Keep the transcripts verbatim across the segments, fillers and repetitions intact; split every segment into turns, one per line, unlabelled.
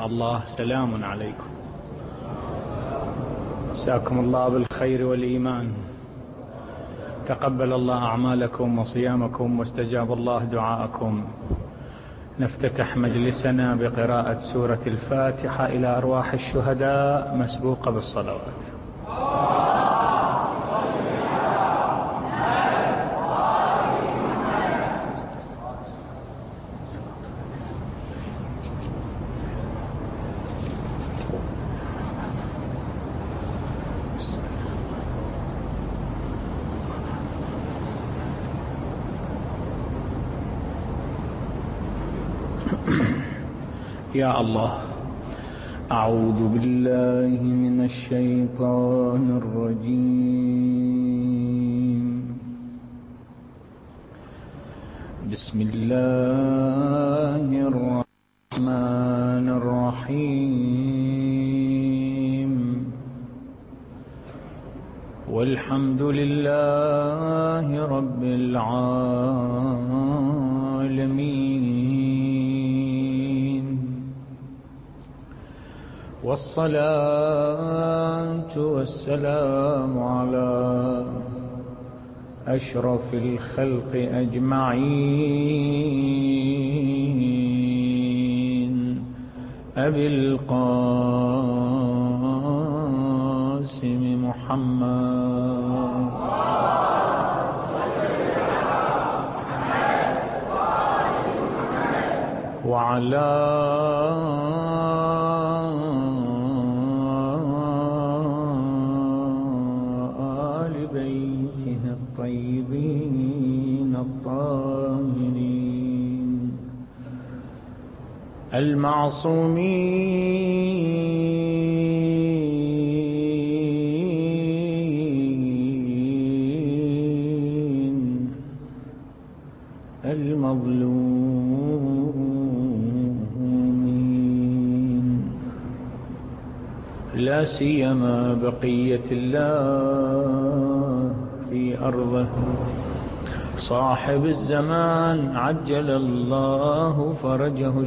شاء الله سلام عليكم. مساكم الله بالخير والإيمان. تقبل الله أعمالكم وصيامكم واستجاب الله دعاءكم. نفتتح مجلسنا بقراءة سورة الفاتحة إلى أرواح الشهداء مسبوقة بالصلوات. يا الله، أعوذ بالله من الشيطان الرجيم. بسم الله الرحمن الرحيم. والحمد لله رب العالمين، والصلاة والسلام على أشرف الخلق أجمعين، أبي القاسم محمد وعلى الطيبين الطاهرين المعصومين المظلومين، لا سيما بقية الله في أرضه، صاحب الزمان عجل الله فرجه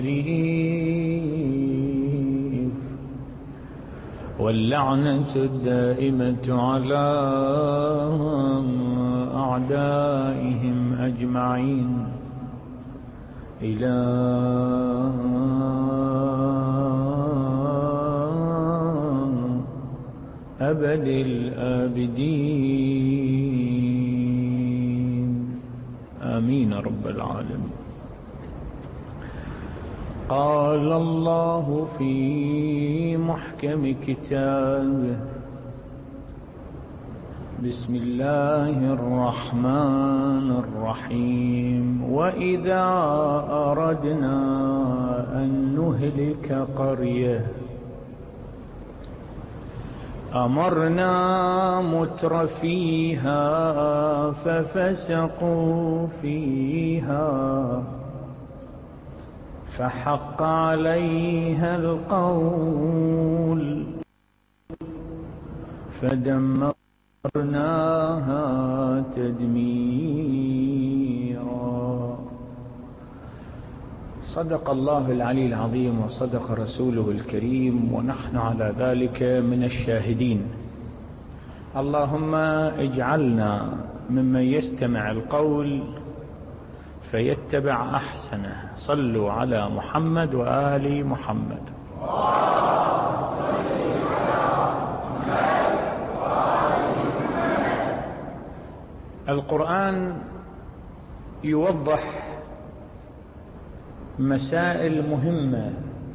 الشريف، واللعنة الدائمة على أعدائهم أجمعين إلى أبد الآبدين، آمين رب العالمين. قال الله في محكم كتابه: بسم الله الرحمن الرحيم. وإذا أردنا أن نهلك قرية أمرنا مترفيها ففسقوا فيها فحق عليها القول فدمرناها تدميرا. صدق الله العلي العظيم وصدق رسوله الكريم، ونحن على ذلك من الشاهدين. اللهم اجعلنا ممن يستمع القول فيتبع أحسنه. صلوا على محمد وآل محمد. القرآن يوضح مسائل مهمة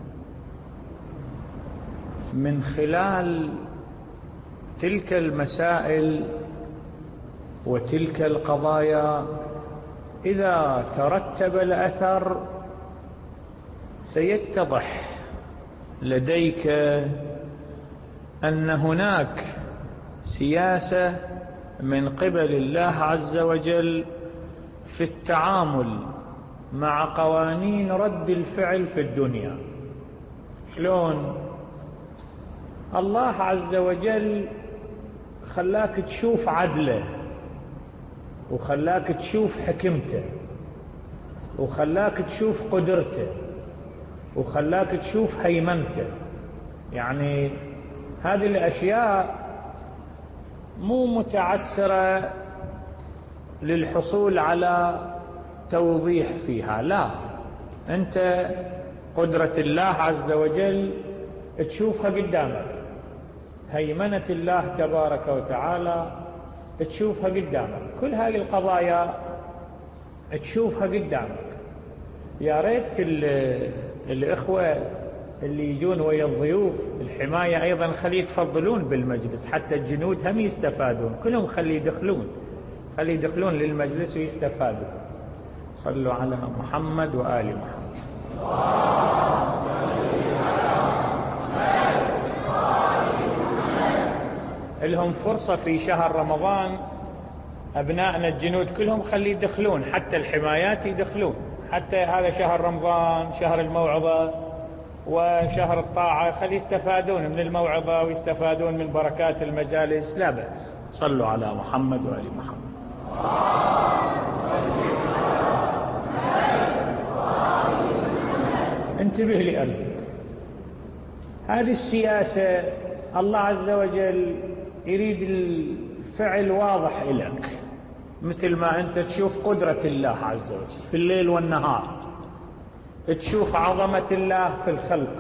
من خلال تلك المسائل وتلك القضايا. إذا ترتب الأثر سيتضح لديك أن هناك سياسة من قبل الله عز وجل في التعامل مع قوانين رد الفعل في الدنيا. شلون؟ الله عز وجل خلاك تشوف عدله، وخلاك تشوف حكمته، وخلاك تشوف قدرته، وخلاك تشوف هيمنته. يعني هذه الأشياء مو متعسرة للحصول على توضيح فيها، لا، أنت قدرة الله عز وجل تشوفها قدامك، هيمنة الله تبارك وتعالى تشوفها قدامك، كل هذه القضايا تشوفها قدامك. يا ريت الإخوة اللي يجون ويا الضيوف الحماية أيضا خلي يتفضلون بالمجلس، حتى الجنود هم يستفادون، كلهم خلي يدخلون خلي يدخلون للمجلس ويستفادوا. صلوا على محمد وآل محمد. لهم فرصة في شهر رمضان، أبنائنا الجنود كلهم خلي يدخلون، حتى الحمايات يدخلون، حتى هذا شهر رمضان شهر الموعظة وشهر الطاعة، خلي يستفادون من الموعظة ويستفادون من بركات المجالس، لا بأس. صلوا على محمد وآل محمد. انتبه لأرجلك، هذه السياسة الله عز وجل يريد الفعل واضح لك، مثل ما أنت تشوف قدرة الله عز وجل في الليل والنهار، تشوف عظمة الله في الخلق،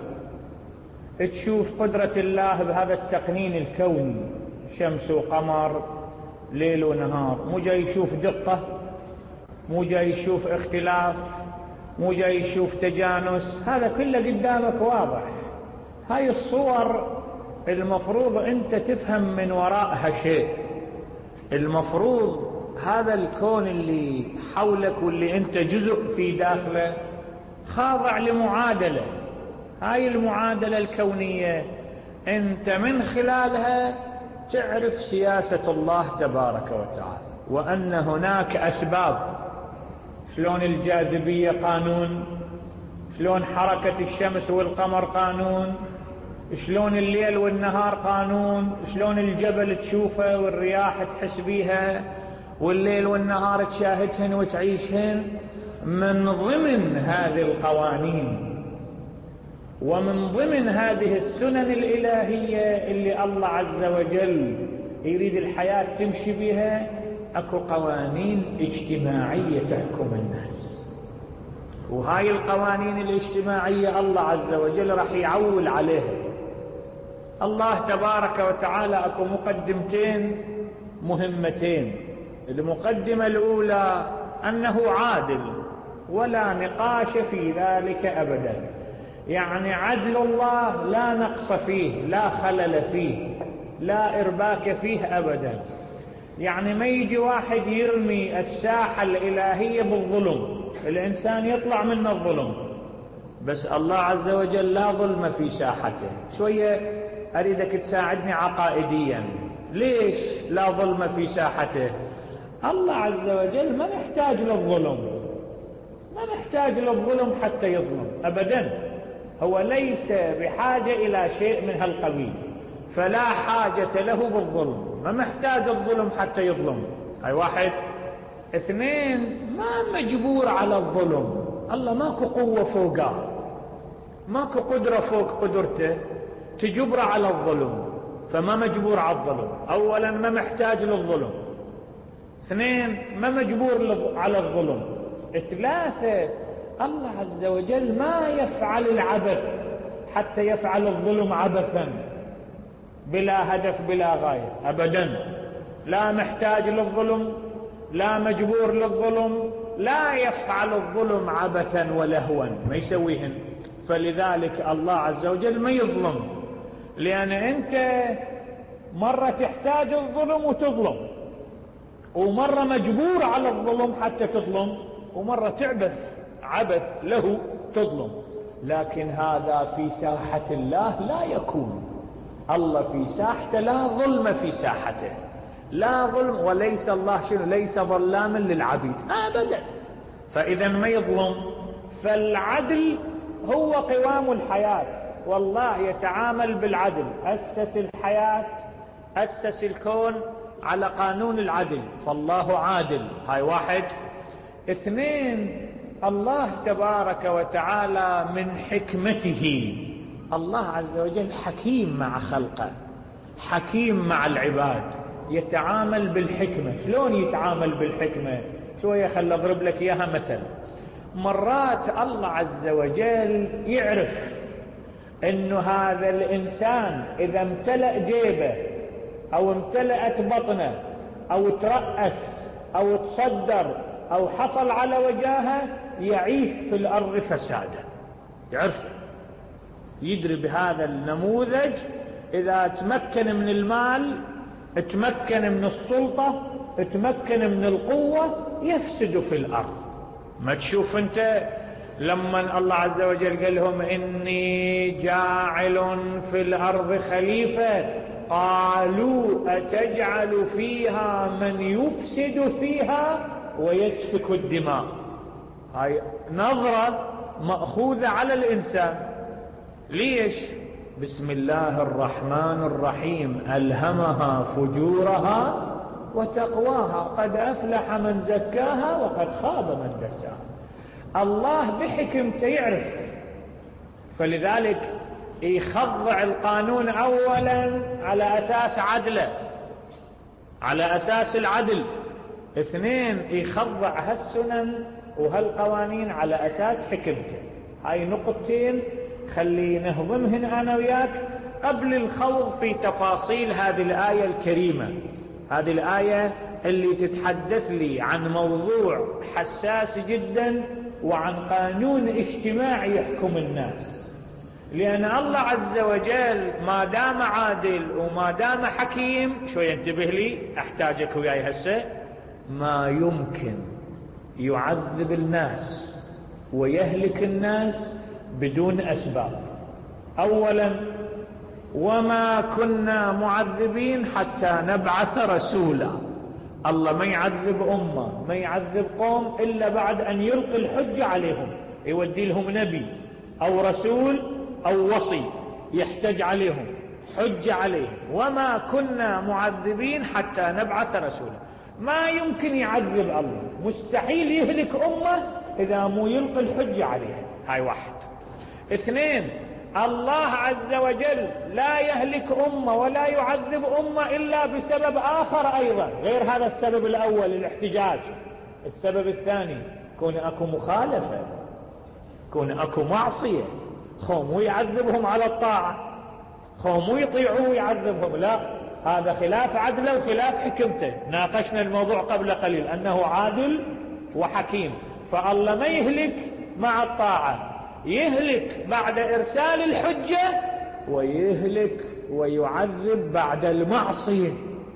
تشوف قدرة الله بهذا التقنين الكوني، شمس وقمر ليل ونهار، مو جاي يشوف دقة، مو جاي يشوف اختلاف، مو جاي يشوف تجانس، هذا كله قدامك واضح. هاي الصور المفروض أنت تفهم من وراءها شيء. المفروض هذا الكون اللي حولك واللي أنت جزء في داخله خاضع لمعادلة، هاي المعادلة الكونية أنت من خلالها تعرف سياسة الله تبارك وتعالى، وأن هناك أسباب، شلون الجاذبية قانون، شلون حركة الشمس والقمر قانون، شلون الليل والنهار قانون، شلون الجبل تشوفه والرياح تحس بيها والليل والنهار تشاهدهن وتعيشهن. من ضمن هذه القوانين ومن ضمن هذه السنن الإلهية اللي الله عز وجل يريد الحياة تمشي بها، اكو قوانين اجتماعية تحكم الناس، وهاي القوانين الاجتماعية الله عز وجل راح يعول عليها. الله تبارك وتعالى اكو مقدمتين مهمتين. المقدمة الأولى أنه عادل ولا نقاش في ذلك أبدا، يعني عدل الله لا نقص فيه، لا خلل فيه، لا إرباك فيه أبدا. يعني ما يجي واحد يرمي الساحة الإلهية بالظلم، الإنسان يطلع من الظلم، بس الله عز وجل لا ظلم في ساحته. شوية أريدك تساعدني عقائديا، ليش لا ظلم في ساحته؟ الله عز وجل ما نحتاج للظلم، ما نحتاج للظلم حتى يظلم أبدا، هو ليس بحاجة إلى شيء من هالقبيل، فلا حاجة له بالظلم، ما محتاج الظلم حتى يظلم. هاي واحد. اثنين، ما مجبور على الظلم، الله ماكو قوة فوقه، ماكو قدرة فوق قدرته تجبر على الظلم، فما مجبور على الظلم. أولا ما محتاج للظلم، اثنين ما مجبور على الظلم، ثلاثة الله عز وجل ما يفعل العبث حتى يفعل الظلم عبثا بلا هدف بلا غاية أبدا، لا محتاج للظلم، لا مجبور للظلم، لا يفعل الظلم عبثا ولهوا، ما يسويهن. فلذلك الله عز وجل ما يظلم، لأن أنت مرة تحتاج الظلم وتظلم، ومرة مجبور على الظلم حتى تظلم، ومرة تعبث عبث له تظلم. لكن هذا في ساحة الله لا يكون، الله في ساحته لا ظلم في ساحته، لا ظلم، وليس الله شنو ليس ظلاما للعبيد أبدا، فإذا ما يظلم. فالعدل هو قوام الحياة، والله يتعامل بالعدل، أسس الحياة أسس الكون على قانون العدل، فالله عادل. هاي واحد. اثنين، الله تبارك وتعالى من حكمته، الله عز وجل حكيم مع خلقه، حكيم مع العباد، يتعامل بالحكمة. شلون يتعامل بالحكمة؟ شوية خل أضرب لك إياها مثل. مرات الله عز وجل يعرف إنه هذا الإنسان إذا امتلأ جيبه أو امتلأت بطنه أو ترأس أو تصدر أو حصل على وجاهه يعيش في الأرض فسادا، يعرف، يدري بهذا النموذج إذا تمكن من المال، تمكن من السلطة، تمكن من القوة، يفسد في الأرض. ما تشوف أنت لما الله عز وجل قال لهم إني جاعل في الأرض خليفة، قالوا أتجعل فيها من يفسد فيها ويسفك الدماء. هاي نظرة مأخوذة على الإنسان. ليش؟ بسم الله الرحمن الرحيم، ألهمها فجورها وتقواها، قد أفلح من زكاها وقد خاب من دساها. الله بحكمته يعرف، فلذلك يخضع القانون أولا على أساس عدله، على أساس العدل. اثنين، يخضع هالسنن وهالقوانين على أساس حكمته. هاي نقطتين خلي نهضمهن أنا وياك قبل الخوض في تفاصيل هذه الآية الكريمة. هذه الآية اللي تتحدث لي عن موضوع حساس جدا وعن قانون اجتماعي يحكم الناس. لأن الله عز وجل ما دام عادل وما دام حكيم، شوية انتبه لي أحتاجك وياي هسه، ما يمكن يعذب الناس ويهلك الناس بدون أسباب. أولا، وما كنا معذبين حتى نبعث رسولا. الله ما يعذب أمة، ما يعذب قوم إلا بعد أن يلقي الحجة عليهم، يودي لهم نبي أو رسول أو وصي يحتج عليهم، حجة عليهم. وما كنا معذبين حتى نبعث رسولا. ما يمكن يعذب الله، مستحيل يهلك أمة إذا مو يلقي الحجة عليها. هاي واحد. اثنين، الله عز وجل لا يهلك أمة ولا يعذب أمة إلا بسبب آخر أيضا غير هذا السبب الأول الاحتجاج. السبب الثاني كون أكو مخالفة، كون أكو معصية، خو مو يعذبهم على الطاعة، خو مو يطيعوه يعذبهم، لا، هذا خلاف عدله وخلاف حكمته. ناقشنا الموضوع قبل قليل أنه عادل وحكيم. فالله ما يهلك مع الطاعة، يهلك بعد إرسال الحجة، ويهلك ويعذب بعد المعصية،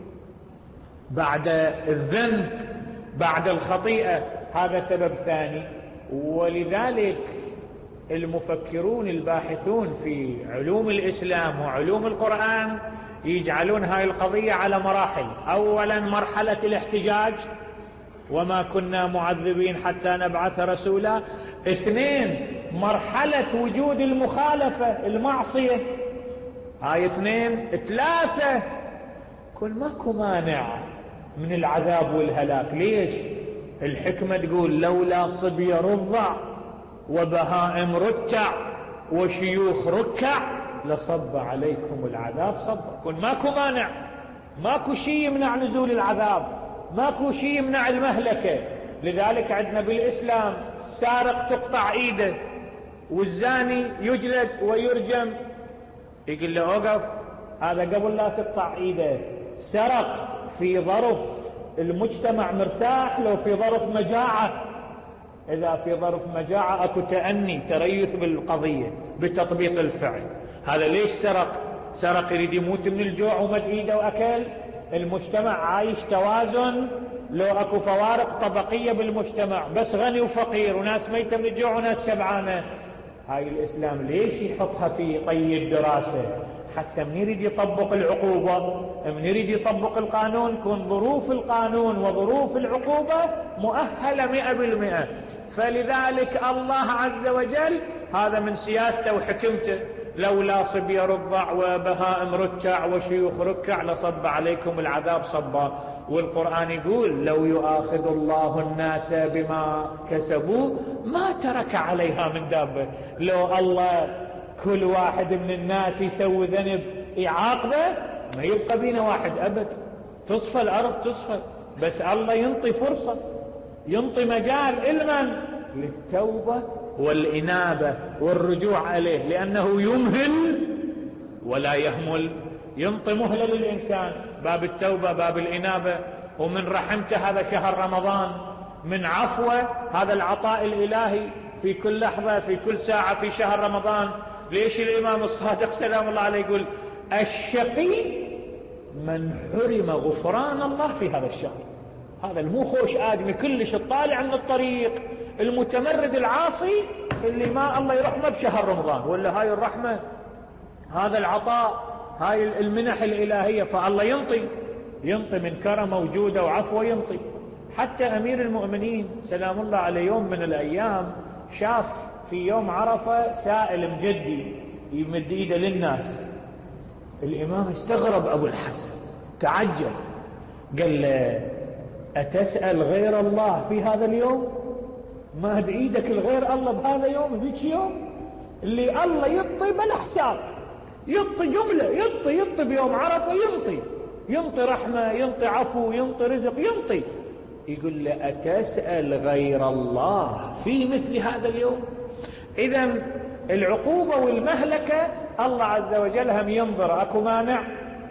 بعد الذنب، بعد الخطيئة. هذا سبب ثاني. ولذلك المفكرون الباحثون في علوم الإسلام وعلوم القرآن يجعلون هاي القضية على مراحل. أولا مرحلة الاحتجاج، وما كنا معذبين حتى نبعث رسولا. اثنين، مرحلة وجود المخالفة، المعصية. هاي اثنين. ثلاثة، كل ماكو مانع من العذاب والهلاك. ليش؟ الحكمة تقول لولا صبي رضع وبهائم رتع وشيوخ ركع لصب عليكم العذاب صبا. كل ماكو مانع، ماكو شيء يمنع نزول العذاب، ماكو شيء يمنع المهلكة. لذلك عندنا بالإسلام سارق تقطع ايده والزاني يجلد ويرجم. يقول له اوقف، هذا قبل لا تقطع ايده سرق في ظرف المجتمع مرتاح، لو في ظرف مجاعة. إذا في ظرف مجاعة أكو تأني تريث بالقضية بتطبيق الفعل. هذا ليش سرق؟ سرق يريد يموت من الجوع ومد إيده وأكل. المجتمع عايش توازن، لو أكو فوارق طبقية بالمجتمع، بس غني وفقير وناس ميتة من الجوع وناس شبعانة. هاي الإسلام ليش يحطها في طي الدراسة؟ حتى من يريد يطبق العقوبة، من يريد يطبق القانون، كون ظروف القانون وظروف العقوبة مؤهلة مئة بالمئة. فلذلك الله عز وجل هذا من سياسته وحكمته لولا صبي رضع وبهائم ركع وشيوخ ركع لصب عليكم العذاب صبا. والقرآن يقول لو يؤاخذ الله الناس بما كسبوا ما ترك عليها من دابة. لو الله كل واحد من الناس يسوي ذنب يعاقبه ما يبقى بينا واحد أبد، تصفى الأرض تصفى. بس الله ينطي فرصة، ينطي مجال إلمن للتوبة والإنابة والرجوع عليه، لأنه يمهل ولا يهمل. ينطي مهلة للإنسان، باب التوبة باب الإنابة. ومن رحمته هذا شهر رمضان، من عفوه هذا العطاء الإلهي في كل لحظة في كل ساعة في شهر رمضان. ليش الإمام الصادق سلام الله عليه يقول الشقي من حرم غفران الله في هذا الشهر. هذا المو خوش آدمي كلش الطالع من الطريق المتمرد العاصي اللي ما الله يرحمه بشهر رمضان. ولا هاي الرحمة، هذا العطاء، هاي المنح الإلهية. فالله ينطي ينطي من كرم وجوده وعفوه ينطي. حتى أمير المؤمنين سلام الله عليه يوم من الأيام شاف في يوم عرفة سائل مجدي يمد ايده للناس. الإمام استغرب أبو الحسن تعجب، قال له أتسأل غير الله في هذا اليوم؟ ما هد ايدك الغير الله بهذا يوم ذيك يوم اللي الله يطي بلا حساب، يطي جملة، يطي يطي بيوم عرفة، ينطي ينطي رحمة، ينطي عفو، ينطي رزق، ينطي. يقول له أتسأل غير الله في مثل هذا اليوم؟ إذن العقوبة والمهلكة الله عز وجل هم ينظر. أكو مانع؟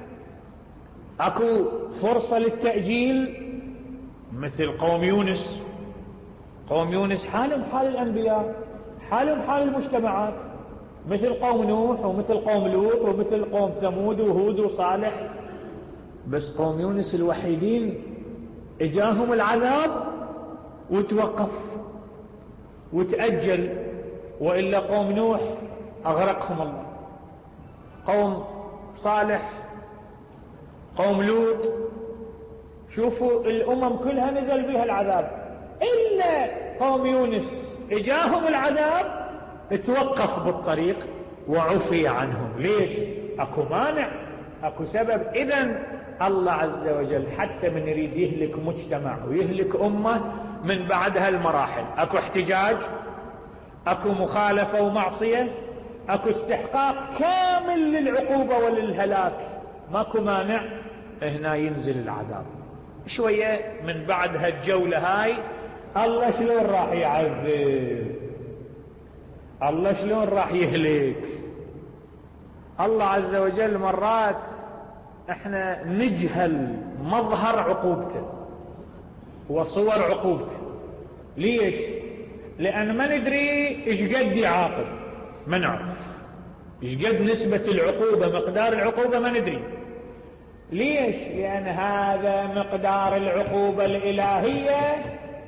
أكو فرصة للتأجيل؟ مثل قوم يونس. قوم يونس حالهم حال الأنبياء، حالهم حال المجتمعات، مثل قوم نوح ومثل قوم لوط ومثل قوم ثمود وهود وصالح. بس قوم يونس الوحيدين اجاهم العذاب وتوقف وتأجل، وإلا قوم نوح أغرقهم الله، قوم صالح، قوم لوط. شوفوا الأمم كلها نزل بها العذاب، إلا قوم يونس اجاهم العذاب توقف بالطريق وعفي عنهم. ليش؟ أكو مانع، أكو سبب. إذن الله عز وجل حتى من يريد يهلك مجتمع ويهلك أمة من بعدها المراحل، أكو احتجاج، أكو مخالفة ومعصية، أكو استحقاق كامل للعقوبة وللهلاك، ماكو مانع. هنا ينزل العذاب شوية من بعد هالجولة هاي. الله شلون راح يعذب؟ الله شلون راح يهلك؟ الله عز وجل مرات احنا نجهل مظهر عقوبته وصور عقوبته. ليش؟ لأن ما ندري ايش قد يعاقب، ما نعرف ايش قد نسبة العقوبة، مقدار العقوبة ما ندري. ليش؟ لأن هذا مقدار العقوبة الإلهية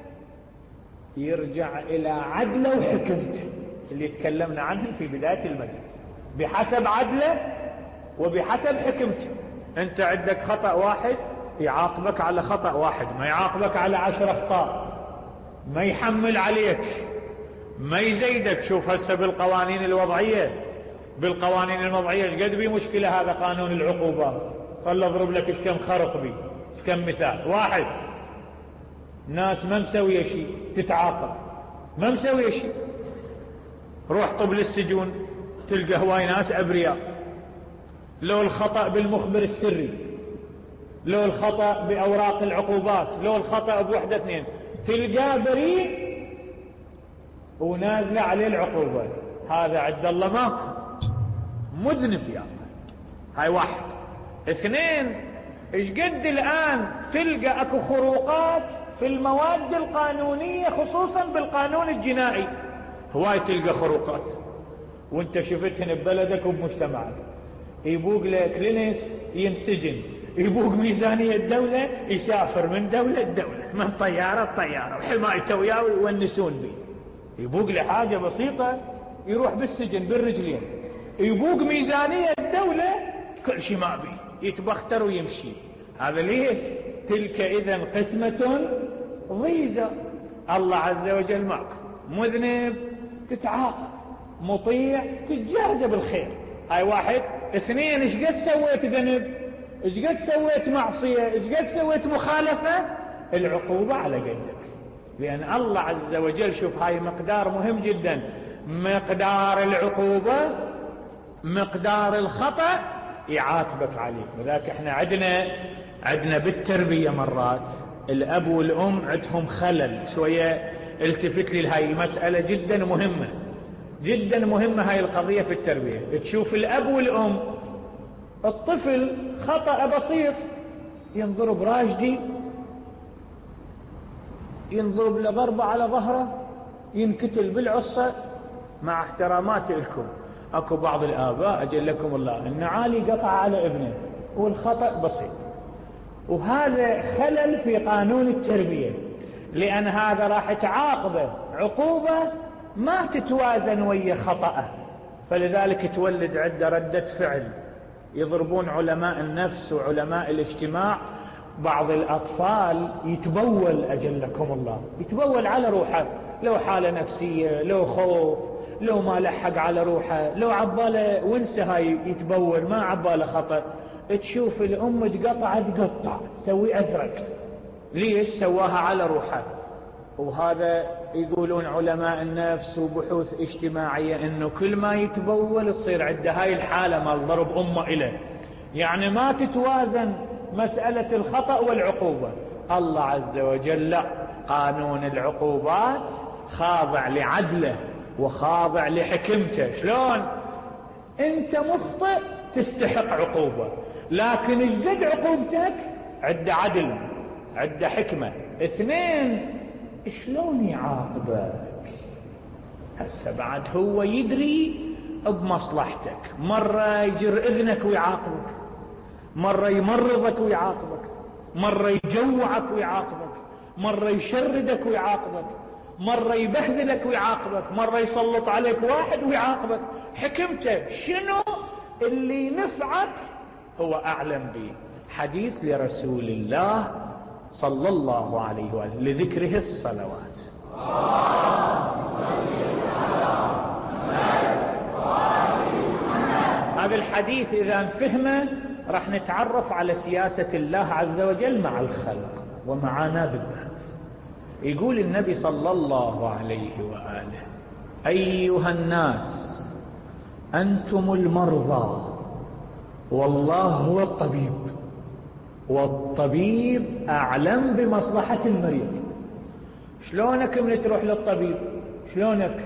يرجع إلى عدله وحكمته اللي تكلمنا عنه في بداية المجلس، بحسب عدله وبحسب حكمته. انت عندك خطأ واحد يعاقبك على خطأ واحد، ما يعاقبك على عشر اخطاء، ما يحمل عليك، ما يزيدك. شوف هسه بالقوانين الوضعية، بالقوانين الوضعية ايش قد بي مشكلة هذا قانون العقوبات. خل اضرب لك ايش كم خرق بي، ايش كم مثال. واحد، ناس ما مسوية شيء تتعاقب، ما مسوية شيء، روح طب للسجون تلقى هواي ناس أبرياء. لو الخطأ بالمخبر السري، لو الخطأ بأوراق العقوبات، لو الخطأ بوحدة اثنين، تلقى بريء ونازلة عليه العقوبة. هذا عند الله ماكو، مذنب يا الله. هاي واحد. اثنين، ايش قد الآن تلقى اكو خروقات في المواد القانونية خصوصا بالقانون الجنائي، هواي تلقى خروقات وانت شفتهن ببلدك وبمجتمعك. يبوق لك لينس ينسجن، يبوق ميزانية الدولة يسافر من دولة لدولة، من طيارة لطيارة، وحمايته وياه ويونسون به. يبوق لحاجة بسيطة يروح بالسجن بالرجلين. يبوق ميزانية الدولة كل شيء ما بيه، يتبختر ويمشي. هذا ليش؟ تلك إذن قسمة ضيزة. الله عز وجل معك، مذنب تتعاقب، مطيع تتجازى بالخير. هاي واحد. اثنين، ايش قد سويت ذنب، ايش قد سويت معصية، ايش قد سويت مخالفة، العقوبة على قدك. لأن الله عز وجل، شوف هاي مقدار مهم جدا، مقدار العقوبة مقدار الخطأ يعاتبك عليه. ولذلك احنا عندنا عندنا بالتربية مرات الأب والأم عندهم خلل شوية. التفت لي هاي المسألة جدا مهمة، جدا مهمة هاي القضية في التربية. تشوف الأب والأم، الطفل خطأ بسيط ينضرب راجدي، ينضرب لضربة على ظهره، ينكتل بالعصة. مع احتراماتي لكم، اكو بعض الآباء أجل لكم الله ان عالي قطع على ابنه والخطأ بسيط، وهذا خلل في قانون التربية، لأن هذا راح تعاقبه عقوبة ما تتوازن ويا خطأه، فلذلك تولد عنده ردة فعل. يضربون علماء النفس وعلماء الاجتماع بعض الأطفال يتبول أجلكم الله، يتبول على روحه، لو حالة نفسية، لو خوف، لو ما لحق على روحه، لو عباله وانسى هاي يتبول، ما عباله خطأ. تشوف الأم تقطع تقطع تسوي أزرق، ليش؟ سواها على روحه. وهذا يقولون علماء النفس وبحوث اجتماعية انه كل ما يتبول تصير عنده هاي الحالة مال ضرب امه إله، يعني ما تتوازن مسألة الخطأ والعقوبة. الله عز وجل لا، قانون العقوبات خاضع لعدله وخاضع لحكمته. شلون؟ انت مخطئ تستحق عقوبة، لكن اجدد عقوبتك عده عدل عده حكمة. اثنين، شلون يعاقبك؟ هسه بعد هو يدري بمصلحتك، مرة يجر اذنك ويعاقبك، مرة يمرضك ويعاقبك، مرة يجوعك ويعاقبك، مرة يشردك ويعاقبك، مرة يبهذلك ويعاقبك، مرة يسلط عليك واحد ويعاقبك. حكمته شنو اللي نفعك هو أعلم به. حديث لرسول الله صلى الله عليه وآله لذكره الصلوات. هذا الحديث إذا فهمه راح نتعرف على سياسة الله عز وجل مع الخلق ومعنا بالذات. يقول النبي صلى الله عليه وآله: أيها الناس أنتم المرضى والله هو الطبيب، والطبيب أعلم بمصلحة المريض. شلونك من تروح للطبيب؟ شلونك؟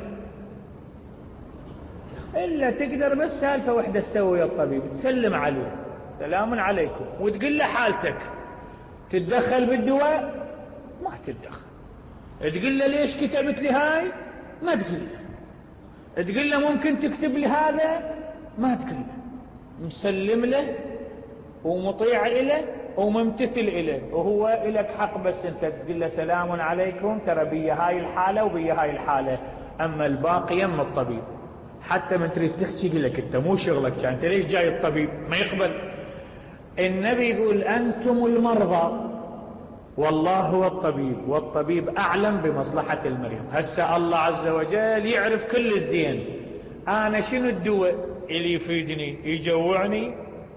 إلا تقدر بس سالفة وحدة تسوي الطبيب، تسلم عليه سلام عليكم وتقول له حالتك. تتدخل بالدواء؟ ما تتدخل. تقول له ليش كتبت لي هاي؟ ما تقول له. تقول له ممكن تكتب لي هذا؟ ما تقول له. مسلم له ومطيع إله وممتثل إله، وهو إلك حق بس أنت تقول له سلام عليكم، ترى بي هاي الحالة وبي هاي الحالة، أما الباقي يم الطبيب. حتى من تريد تحكي يقول لك أنت مو شغلك، أنت ليش جاي الطبيب؟ ما يقبل. النبي يقول أنتم المرضى والله هو الطبيب، والطبيب أعلم بمصلحة المريض. هسه الله عز وجل يعرف كل الزين. أنا شنو الدواء اللي يفيدني؟ يجوعني،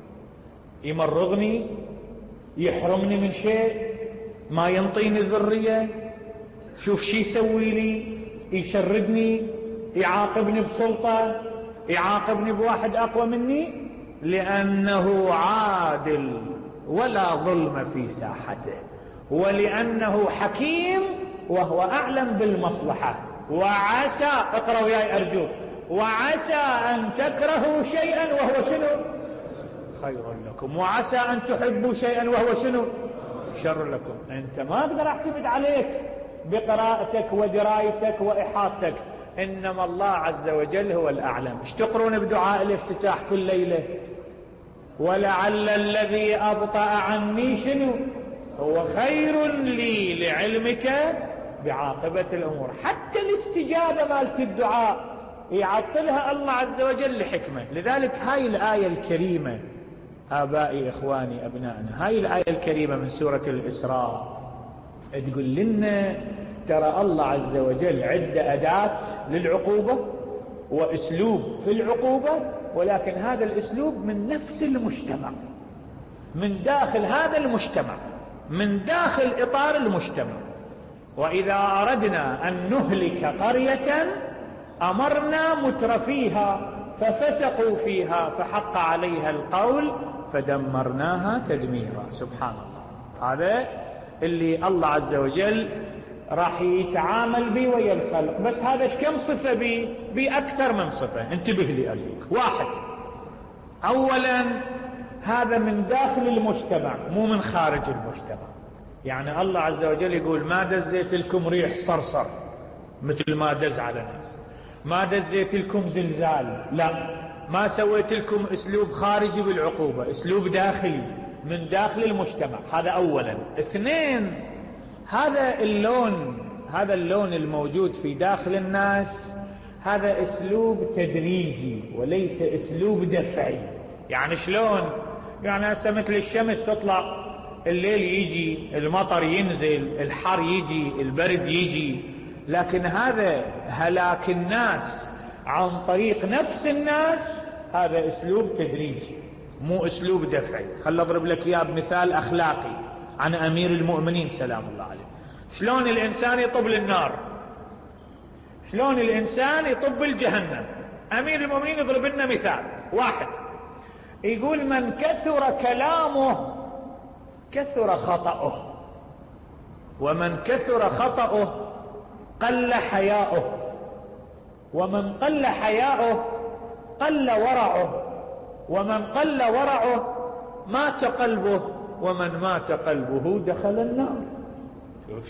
يمرضني، يحرمني من شيء، ما ينطيني ذرية، شوف شي يسوي لي، يشردني، يعاقبني بسلطة، يعاقبني بواحد أقوى مني، لأنه عادل ولا ظلم في ساحته، ولأنه حكيم وهو أعلم بالمصلحة. وعسى، اقرأوا وياي أرجوك، وعسى أن تكرهوا شيئا وهو شنو؟ خير لكم، وعسى أن تحبوا شيئا وهو شنو؟ شر لكم. أنت ما أقدر أعتمد عليك بقراءتك ودرايتك وإحاطتك، إنما الله عز وجل هو الأعلم. ايش تقرون بدعاء الافتتاح كل ليلة؟ ولعل الذي أبطأ عني شنو؟ هو خير لي لعلمك بعاقبة الأمور. حتى الاستجابة مالت الدعاء يعطلها الله عز وجل لحكمة. لذلك هاي الآية الكريمة آبائي إخواني أبنائنا، هاي الآية الكريمة من سورة الإسراء تقول لنا ترى الله عز وجل عنده أداة للعقوبة وأسلوب في العقوبة ولكن هذا الأسلوب من نفس المجتمع، من داخل هذا المجتمع، من داخل إطار المجتمع. وإذا أردنا أن نهلك قرية أمرنا مترفيها ففسقوا فيها فحق عليها القول فدمرناها تدميرا. سبحان الله. هذا اللي الله عز وجل راح يتعامل بي ويا الخلق. بس هذا ايش كم صفة بي؟ بأكثر من صفة. انتبه لي أرجوك. واحد، أولا هذا من داخل المجتمع مو من خارج المجتمع. يعني الله عز وجل يقول ما دزيت لكم ريح صرصر مثل ما دز على ناس، ما دزيت لكم زلزال، لا، ما سويت لكم اسلوب خارجي بالعقوبة، اسلوب داخلي من داخل المجتمع. هذا اولا. اثنين، هذا اللون هذا اللون الموجود في داخل الناس هذا اسلوب تدريجي وليس اسلوب دفعي. يعني شلون؟ يعني هسه مثل الشمس تطلع، الليل يجي، المطر ينزل، الحر يجي، البرد يجي، لكن هذا هلاك الناس عن طريق نفس الناس هذا اسلوب تدريجي مو اسلوب دفعي. خل اضرب لك اياه بمثال اخلاقي عن امير المؤمنين سلام الله عليه. شلون الانسان يطب للنار، شلون الانسان يطب الجهنم. امير المؤمنين يضرب لنا مثال. واحد يقول من كثر كلامه كثر خطأه، ومن كثر خطأه قل حياؤه، ومن قل حياؤه قل ورعه، ومن قل ورعه مات قلبه، ومن مات قلبه دخل النار. شوف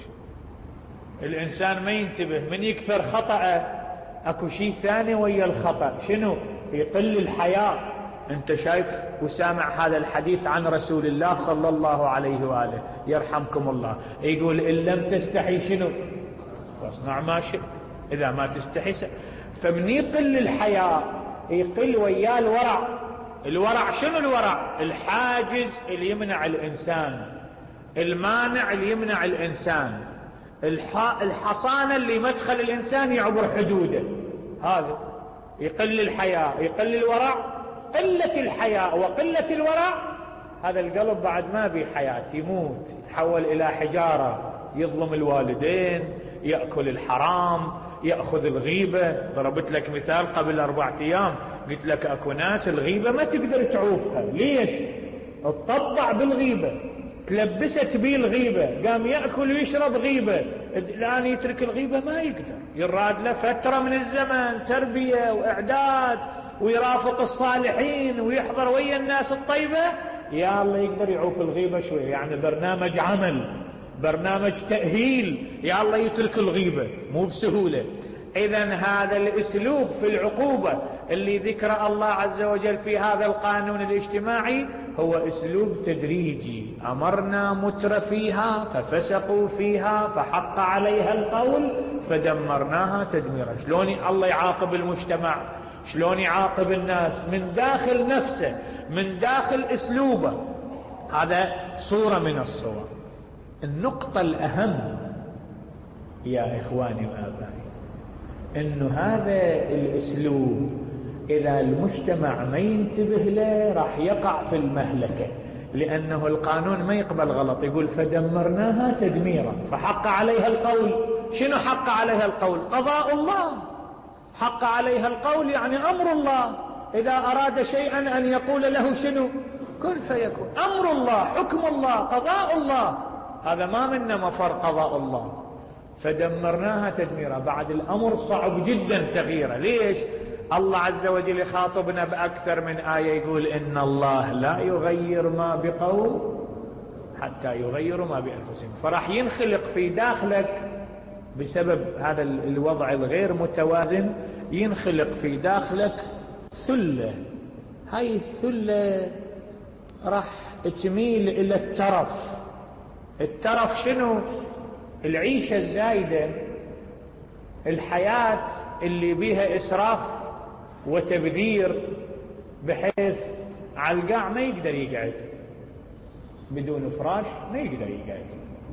الإنسان ما ينتبه، من يكثر خطأه اكو شيء ثاني ويا الخطأ. شنو؟ يقل الحياء. انت شايف وسامع هذا الحديث عن رسول الله صلى الله عليه وآله يرحمكم الله، يقول إن لم تستحي شنو؟ واصنع ما شئت. إذا ما تستحي س... فمن يقل الحياء يقل وياه الورع. الورع شنو الورع؟ الحاجز اللي يمنع الإنسان، المانع اللي يمنع الإنسان، الح... الحصانة اللي مدخل الإنسان يعبر حدوده. هذا يقل الحياء، يقل الورع. قلة الحياء وقلة الورع هذا القلب بعد ما بي حياة، يموت، يتحول إلى حجارة، يظلم الوالدين، يأكل الحرام، يأخذ الغيبة. ضربت لك مثال قبل أربعة أيام، قلت لك أكو ناس الغيبة ما تقدر تعوفها. ليش؟ تطبع بالغيبة، تلبست بيه الغيبة، قام يأكل ويشرب غيبة، الآن يترك الغيبة ما يقدر. يراد له فترة من الزمن تربية وإعداد، ويرافق الصالحين ويحضر ويا الناس الطيبة، يا الله يقدر يعوف الغيبة شوي. يعني برنامج عمل، برنامج تأهيل، يا الله يترك الغيبة مو بسهولة. إذن هذا الأسلوب في العقوبة اللي ذكر الله عز وجل في هذا القانون الاجتماعي هو أسلوب تدريجي. أمرنا مترفيها ففسقوا فيها فحق عليها القول فدمرناها تدميرا. شلون الله يعاقب المجتمع؟ شلون يعاقب الناس؟ من داخل نفسه، من داخل أسلوبه. هذا صورة من الصور. النقطة الأهم يا إخواني وآبائي إنه هذا الأسلوب إذا المجتمع ما ينتبه له راح يقع في المهلكة، لأنه القانون ما يقبل غلط. يقول فدمرناها تدميرا فحق عليها القول. شنو حق عليها القول؟ قضاء الله. حق عليها القول يعني أمر الله، إذا أراد شيئا أن يقول له شنو؟ كن فيكون. أمر الله، حكم الله، قضاء الله، هذا ما منا مفر قضاء الله. فدمرناها تدميرا. بعد الأمر صعب جدا تغييره. ليش؟ الله عز وجل يخاطبنا بأكثر من آية، يقول إن الله لا يغير ما بقوم حتى يغيروا ما بأنفسهم. فراح ينخلق في داخلك بسبب هذا الوضع الغير متوازن، ينخلق في داخلك ثلة. هاي الثلة راح تميل إلى الترف. الترف شنو؟ العيشة الزايدة، الحياة اللي بيها إسراف وتبذير، بحيث على القاع ما يقدر يقعد بدون فراش، ما يقدر يقعد.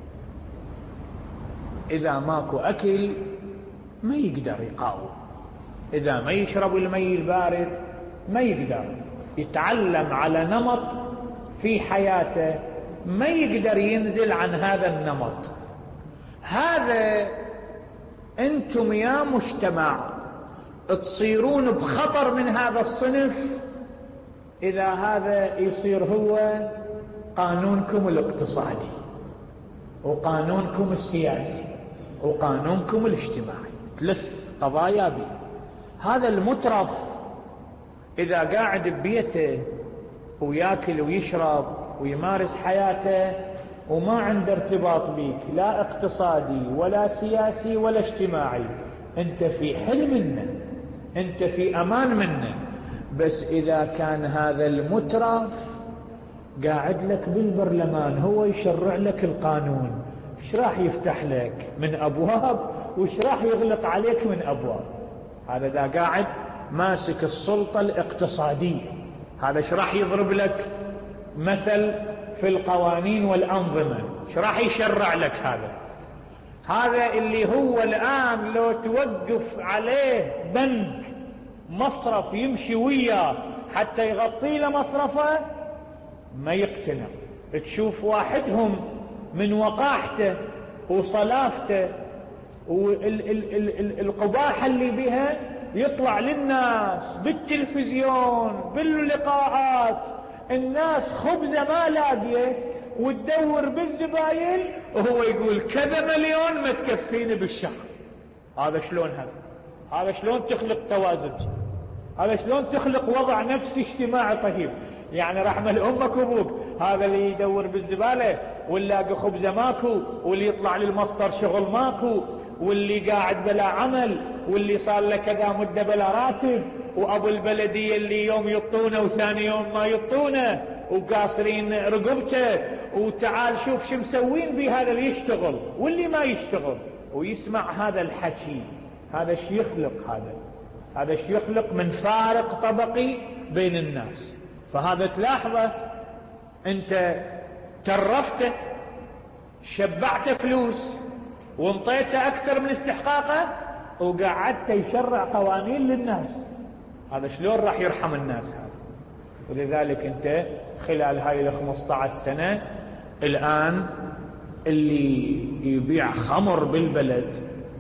إذا ماكو أكل ما يقدر يقاوم، إذا ما يشرب المي البارد ما يقدر يتعلم على نمط في حياته، ما يقدر ينزل عن هذا النمط. هذا انتم يا مجتمع تصيرون بخطر من هذا الصنف إذا هذا يصير هو قانونكم الاقتصادي وقانونكم السياسي وقانونكم الاجتماعي. ثلاث قضايا بي. هذا المترف إذا قاعد ببيته وياكل ويشرب ويمارس حياته وما عنده ارتباط بيك لا اقتصادي ولا سياسي ولا اجتماعي، انت في حل منه، انت في امان منه. بس اذا كان هذا المترف قاعد لك بالبرلمان هو يشرع لك القانون، ايش راح يفتح لك من ابواب وايش راح يغلق عليك من ابواب؟ هذا اذا قاعد ماسك السلطة الاقتصادية، هذا ايش راح يضرب لك مثل في القوانين والأنظمة، ايش راح يشرع لك؟ هذا هذا اللي هو الآن لو توقف عليه بنك مصرف يمشي وياه حتى يغطي له مصرفه ما يقتنع. تشوف واحدهم من وقاحته وصلافته والقباحة اللي بها يطلع للناس بالتلفزيون باللقاءات، الناس خبزة ما لاقيه وتدور بالزباين وهو يقول كذا مليون ما تكفيني بالشهر. هذا شلون؟ هذا هذا شلون تخلق توازن؟ هذا شلون تخلق وضع نفسي اجتماعي طيب؟ يعني رحمة لأمك وابوك، هذا اللي يدور بالزبالة واللي لاقي خبزة ماكو واللي يطلع للمصدر شغل ماكو واللي قاعد بلا عمل واللي صار له كذا مدة بلا راتب، وابو البلدية اللي يوم يطونه وثاني يوم ما يطونه وقاصرين رقبته، وتعال شوف شو مسوين به هذا اللي يشتغل واللي ما يشتغل ويسمع هذا الحكي. هذا شو يخلق؟ هذا هذا شو يخلق من فارق طبقي بين الناس. فهذا تلاحظه انت ترفته شبعته فلوس وانطيته اكثر من استحقاقه وقعدته يشرع قوانين للناس، هذا شلون راح يرحم الناس هذا؟ ولذلك انت خلال هاي الخمسة عشر سنة الان اللي يبيع خمر بالبلد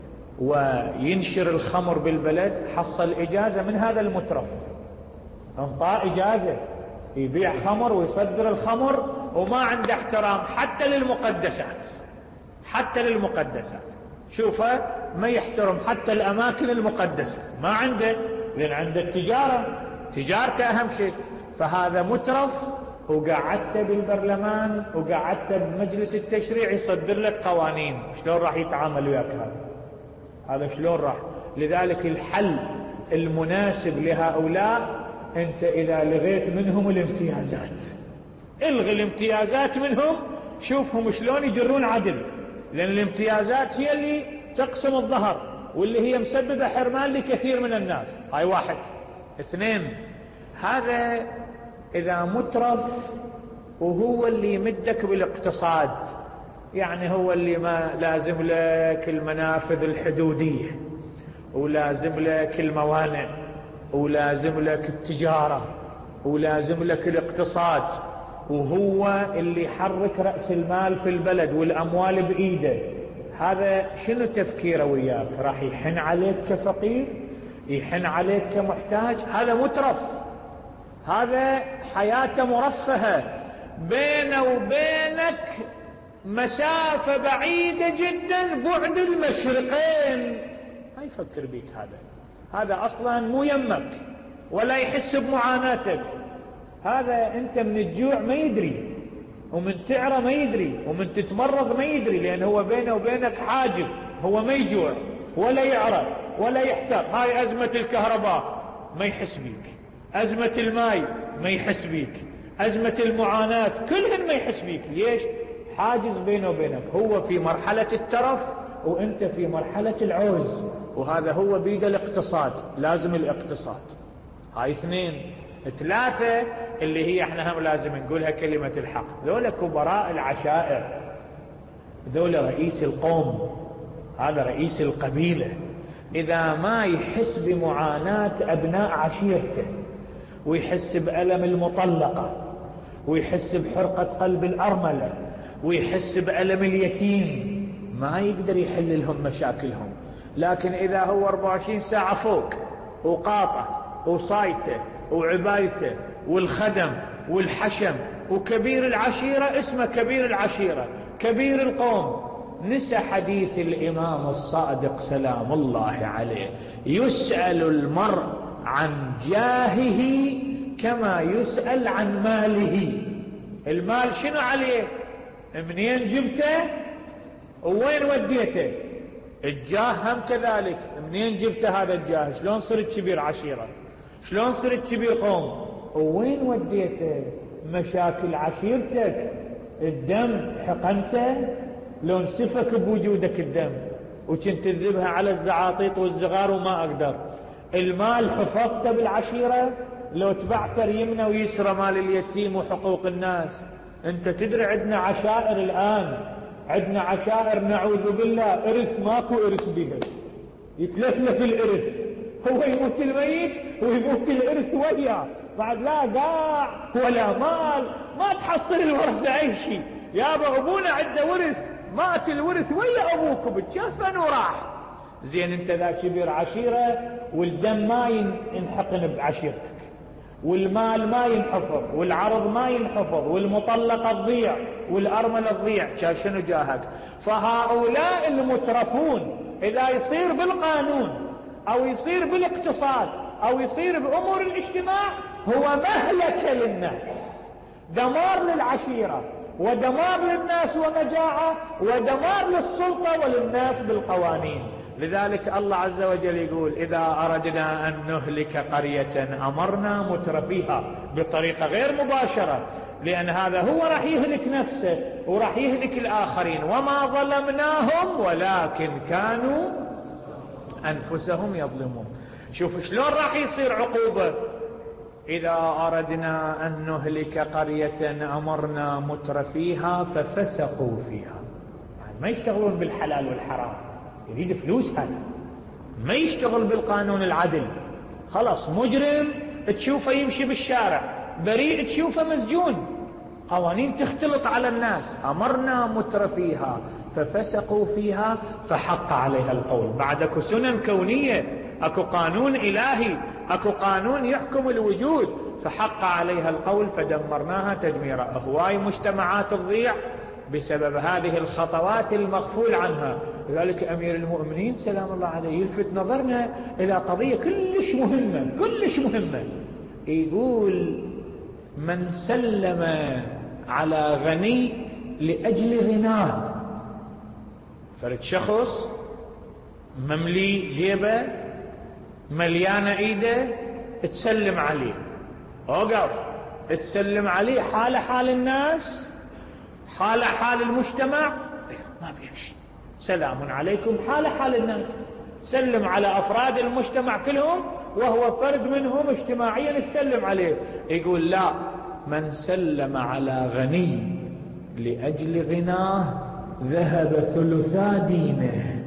وينشر الخمر بالبلد حصل اجازة من هذا المترف، انطاء اجازة يبيع خمر ويصدر الخمر وما عنده احترام حتى للمقدسات، حتى للمقدسات. شوفه ما يحترم حتى الاماكن المقدسة، ما عنده، لان عنده التجارة، تجارته اهم شيء. فهذا مترف وقعدته بالبرلمان وقعدته بمجلس التشريع يصدر لك قوانين، شلون راح يتعامل وياك هذا؟ هذا شلون راح؟ لذلك الحل المناسب لهؤلاء انت اذا لغيت منهم الامتيازات، الغي الامتيازات منهم، شوفهم شلون يجرون عدل، لان الامتيازات هي اللي تقسم الظهر واللي هي مسببة حرمان لكثير من الناس. هاي واحد. اثنين، هذا اذا مترف وهو اللي يمدك بالاقتصاد، يعني هو اللي ما لازم لك المنافذ الحدودية ولازم لك الموانئ ولازم لك التجارة ولازم لك الاقتصاد، وهو اللي يحرك رأس المال في البلد والأموال بإيده، هذا شنو تفكيره وياك؟ راح يحن عليك كفقير؟ يحن عليك كمحتاج؟ هذا مترف، هذا حياته مرفهة، بينه وبينك مسافة بعيدة جدا، بعد المشرقين. ما يفكر بيك هذا، هذا أصلا مو يمك ولا يحس بمعاناتك. هذا أنت من الجوع ما يدري، ومن تعرى ما يدري، ومن تتمرض ما يدري، لأن هو بينه وبينك حاجب، هو ما يجوع ولا يعرى ولا يحتار. هاي أزمة الكهرباء ما يحس بيك، أزمة الماء ما يحس بيك، أزمة المعاناة كلهن ما يحس بيك. ليش؟ حاجز بينه وبينك، هو في مرحلة الترف وانت في مرحلة العوز، وهذا هو بيد الاقتصاد، لازم الاقتصاد. هاي اثنين. ثلاثة اللي هي احنا هم لازم نقولها كلمة الحق، ذولا كبراء العشائر، ذولا رئيس القوم، هذا رئيس القبيلة، إذا ما يحس بمعاناة أبناء عشيرته ويحس بألم المطلقة، ويحس بحرقة قلب الأرملة، ويحس بألم اليتيم، ما يقدر يحل لهم مشاكلهم. لكن إذا هو أربعة وعشرين ساعة فوق وقاطع وصايته وعبايته والخدم والحشم وكبير العشيرة، اسمه كبير العشيرة كبير القوم، نسى حديث الإمام الصادق سلام الله عليه: يسأل المرء عن جاهه كما يسأل عن ماله. المال شنو عليه؟ منين جبته ووين وديته؟ الجاه هم كذلك، منين جبته هذا الجاه؟ شلون صرت كبير عشيرة؟ شلون صرت كبير قوم؟ ووين وديته؟ مشاكل عشيرتك، الدم حقنته، لو انسفك بوجودك الدم وكنت تذبها على الزعاطيط والزغار وما أقدر. المال حفظته بالعشيرة، لو تبعثر يمنى ويسرى مال اليتيم وحقوق الناس. انت تدري عندنا عشائر الآن، عندنا عشائر نعوذ بالله إرث ماكو إرث بها، يتلفلف الإرث، هو يموت الميت ويموت الإرث وياه، بعد لا قاع ولا مال، ما تحصل الورثة أي شيء. يابا أبونا عنده ورث، مات الورث ويا أبوك بتشفن وراح. زين انت ذا كبير عشيرة والدم ما ينحقن بعشيرتك، والمال ما ينحفظ، والعرض ما ينحفظ، والمطلقة تضيع، والأرملة تضيع، شنو جاهك؟ فهؤلاء المترفون إذا يصير بالقانون أو يصير بالاقتصاد أو يصير بأمور الاجتماع هو مهلكة للناس، دمار للعشيرة ودمار للناس ومجاعة ودمار للسلطة وللناس بالقوانين. لذلك الله عز وجل يقول: إذا أردنا أن نهلك قرية أمرنا مترفيها، بطريقة غير مباشرة، لأن هذا هو راح يهلك نفسه وراح يهلك الآخرين. وما ظلمناهم ولكن كانوا أنفسهم يظلمون. شوف شلون راح يصير عقوبة: إذا أردنا أن نهلك قرية أمرنا مترفيها ففسقوا فيها. يعني ما يشتغلون بالحلال والحرام، يريد فلوس، هذا ما يشتغل بالقانون العدل. خلاص مجرم تشوفه يمشي بالشارع، بريء تشوفه مسجون، قوانين تختلط على الناس. أمرنا مترفيها ففسقوا فيها فحق عليها القول. بعد اكو سنن كونية، اكو قانون إلهي، اكو قانون يحكم الوجود، فحق عليها القول فدمرناها تدميرا. هواي مجتمعات تضيع بسبب هذه الخطوات المغفول عنها. لذلك أمير المؤمنين سلام الله عليه يلفت نظرنا إلى قضية كلش مهمة كلش مهمة. يقول: من سلم على غني لأجل غناه. فرد شخص مملي جيبه مليانة ايده تسلم عليه، اوقف تسلم عليه، حال حال الناس، حال حال المجتمع، ما بيمشي. سلام عليكم حال حال الناس، سلم على أفراد المجتمع كلهم وهو فرد منهم اجتماعيا تسلم عليه. يقول: لا، من سلم على غني لأجل غناه ذهب ثلثا دينه.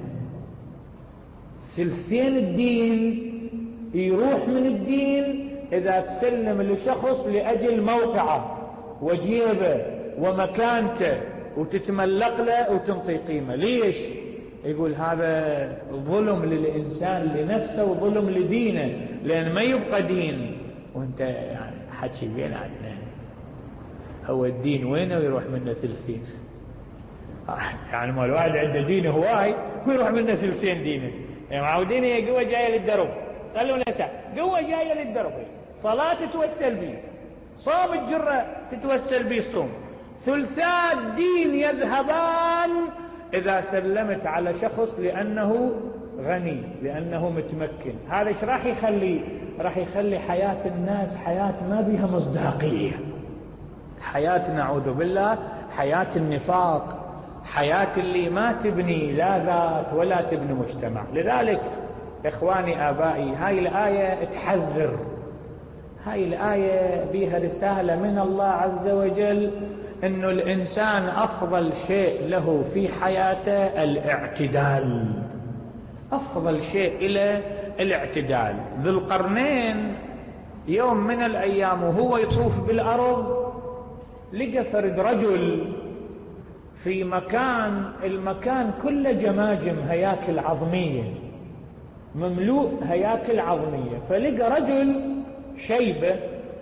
ثلثين الدين يروح من الدين إذا تسلم لشخص لأجل موقعه وجيبه ومكانته وتتملق له وتنطي قيمة. ليش؟ يقول هذا ظلم للإنسان لنفسه وظلم لدينه، لأن ما يبقى دين. وانت يعني حكي بين عنا، هو الدين وينه ويروح منه ثلثين؟ يعني ما الواحد عنده دين هواي ويروح منه ثلثين دينه، يعني معودين هي قوة جاية للدرب، خلونا نسأل، قوة جاية للدرب، صلاة تتوسل بيه، صوم الجرة تتوسل بيه صوم، ثلثاء الدين يذهبان إذا سلمت على شخص لأنه غني، لأنه متمكن. هذا ايش راح يخلي؟ راح يخلي حياة الناس حياة ما بها مصداقية، حياة نعوذ بالله حياة النفاق، حياة اللي ما تبني لا ذات ولا تبني مجتمع. لذلك إخواني آبائي، هاي الآية تحذر، هاي الآية بها رسالة من الله عز وجل إنه الإنسان أفضل شيء له في حياته الاعتدال، أفضل شيء إلى الاعتدال. ذو القرنين يوم من الأيام وهو يطوف بالأرض لقى فرد رجل في مكان، المكان كله جماجم هياكل عظمية، مملوء هياكل عظمية. فلقى رجل شيبة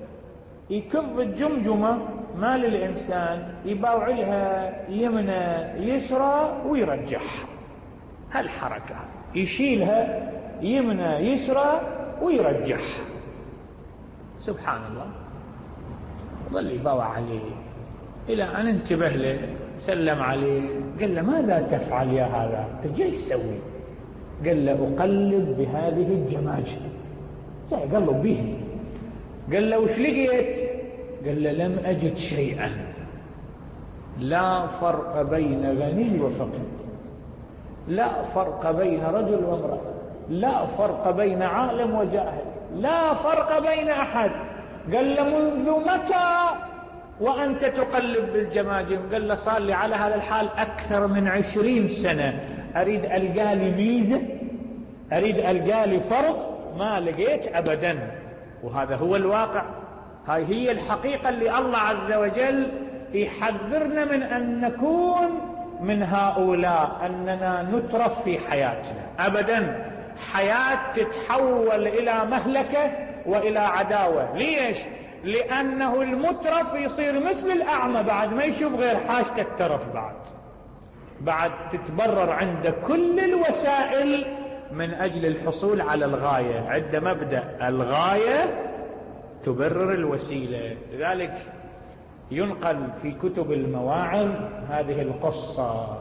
يكب الجمجمة مال الإنسان، يباوع لها يمنى يسرى ويرجعها. هالحركة يشيلها يمنى يسرى ويرجعها. سبحان الله. ظل يباوع عليه إلى أن انتبه له، سلم عليه، قال له ماذا تفعل يا هذا؟ أنت جاي تسوي؟ قال له أقلب بهذه الجماجم. جاي قلب به. قال له وش لقيت؟ قال له لم أجد شيئا. لا فرق بين غني وفقير، لا فرق بين رجل وامرأة، لا فرق بين عالم وجاهل، لا فرق بين أحد. قال له منذ متى وأنت تقلب بالجماجم؟ قال له صار لي على هذا الحال أكثر من عشرين سنة، أريد ألقى لي ميزة، أريد ألقى لي فرق، ما لقيت أبدا. وهذا هو الواقع، هاي هي الحقيقة اللي الله عز وجل يحذرنا من أن نكون من هؤلاء، أننا نترف في حياتنا أبدا. حياة تتحول إلى مهلكة وإلى عداوة. ليش؟ لأنه المترف يصير مثل الأعمى، بعد ما يشوف غير حاجة الترف، بعد بعد تتبرر عنده كل الوسائل من أجل الحصول على الغاية. عند مبدأ الغاية تبرر الوسيلة. لذلك ينقل في كتب المواعظ هذه القصة،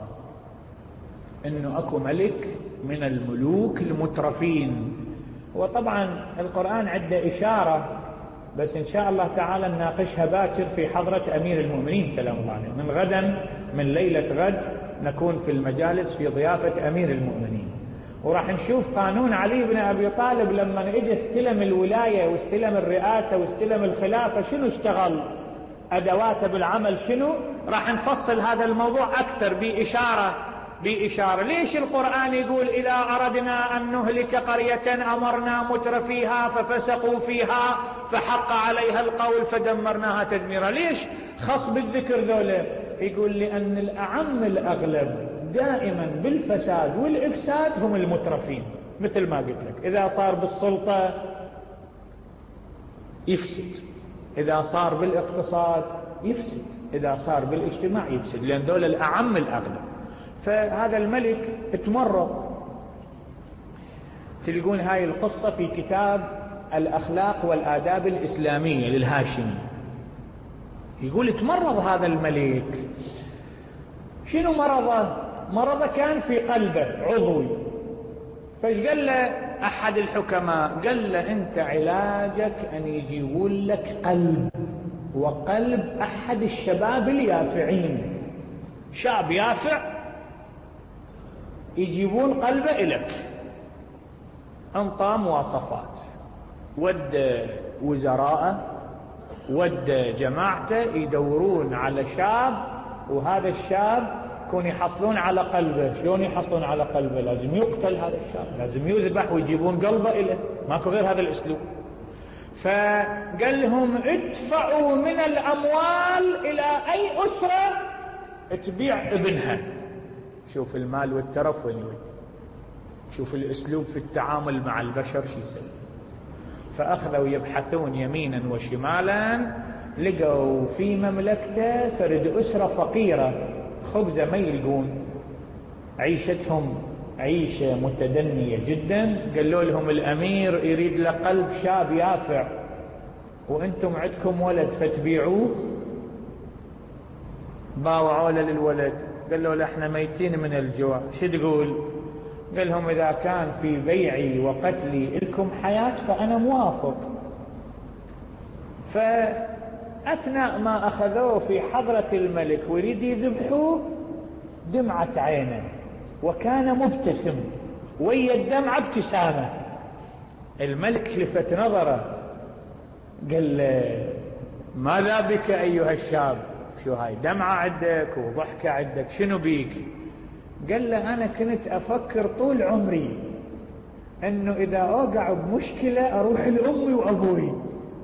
إنه أكو ملك من الملوك المترفين. وطبعا القرآن عنده إشارة، بس إن شاء الله تعالى نناقشها باكر في حضرة أمير المؤمنين سلام الله عليه. من غدا، من ليلة غد، نكون في المجالس في ضيافة أمير المؤمنين، وراح نشوف قانون علي بن أبي طالب لما اجى استلم الولاية واستلم الرئاسة واستلم الخلافة، شنو اشتغل، أدواته بالعمل شنو. راح نفصل هذا الموضوع أكثر بإشارة بإشارة. ليش القرآن يقول إذا أردنا أن نهلك قرية أمرنا مترفيها ففسقوا فيها فحق عليها القول فدمرناها تدميرا؟ ليش خص بالذكر ذولا؟ يقول لأن الأعم الأغلب دائما بالفساد والإفساد هم المترفين. مثل ما قلت لك، إذا صار بالسلطة يفسد، إذا صار بالاقتصاد يفسد، إذا صار بالاجتماع يفسد، لأن دول الأعم الأغلب. فهذا الملك اتمرض. تلقون هاي القصة في كتاب الأخلاق والآداب الإسلامية للهاشمي. يقول اتمرض هذا الملك. شنو مرضه؟ مرضه كان في قلبه عضوي. فايش قال له أحد الحكماء؟ قال له أنت علاجك أن يجيبون لك قلب، وقلب أحد الشباب اليافعين، شاب يافع يجيبون قلبه إلك. انطى مواصفات، ود وزراءه ود جماعته يدورون على شاب، وهذا الشاب يكون يحصلون على قلبه. شلون يحصلون على قلبه؟ لازم يقتل هذا الشاب، لازم يذبح ويجيبون قلبه إليه، ماكو غير هذا الأسلوب. فقال لهم ادفعوا من الأموال إلى أي أسرة تبيع ابنها. شوف المال والترف وين يودي، شوف الأسلوب في التعامل مع البشر شو يسوي. فأخذوا يبحثون يمينا وشمالا، لقوا في مملكته فرد أسرة فقيرة، خبزة ما يلقون، عيشتهم عيشة متدنية جدا. قالوا لهم الأمير يريد له قلب شاب يافع، وأنتم عندكم ولد فتبيعوه. باوعوا له للولد، قالوا له احنا ميتين من الجوع، شو تقول؟ قال لهم إذا كان في بيعي وقتلي لكم حياة فأنا موافق. فأثناء ما أخذوه في حضرة الملك ويريد يذبحوه، دمعت عينه وكان مبتسم، ويا الدمعة ابتسامة. الملك لفت نظره، قال له ماذا بك أيها الشاب؟ شو هاي دمعة عندك وضحكة عندك، شنو بيك؟ قال له أنا كنت أفكر طول عمري أنه إذا أوقع بمشكلة أروح لأمي وأبوي،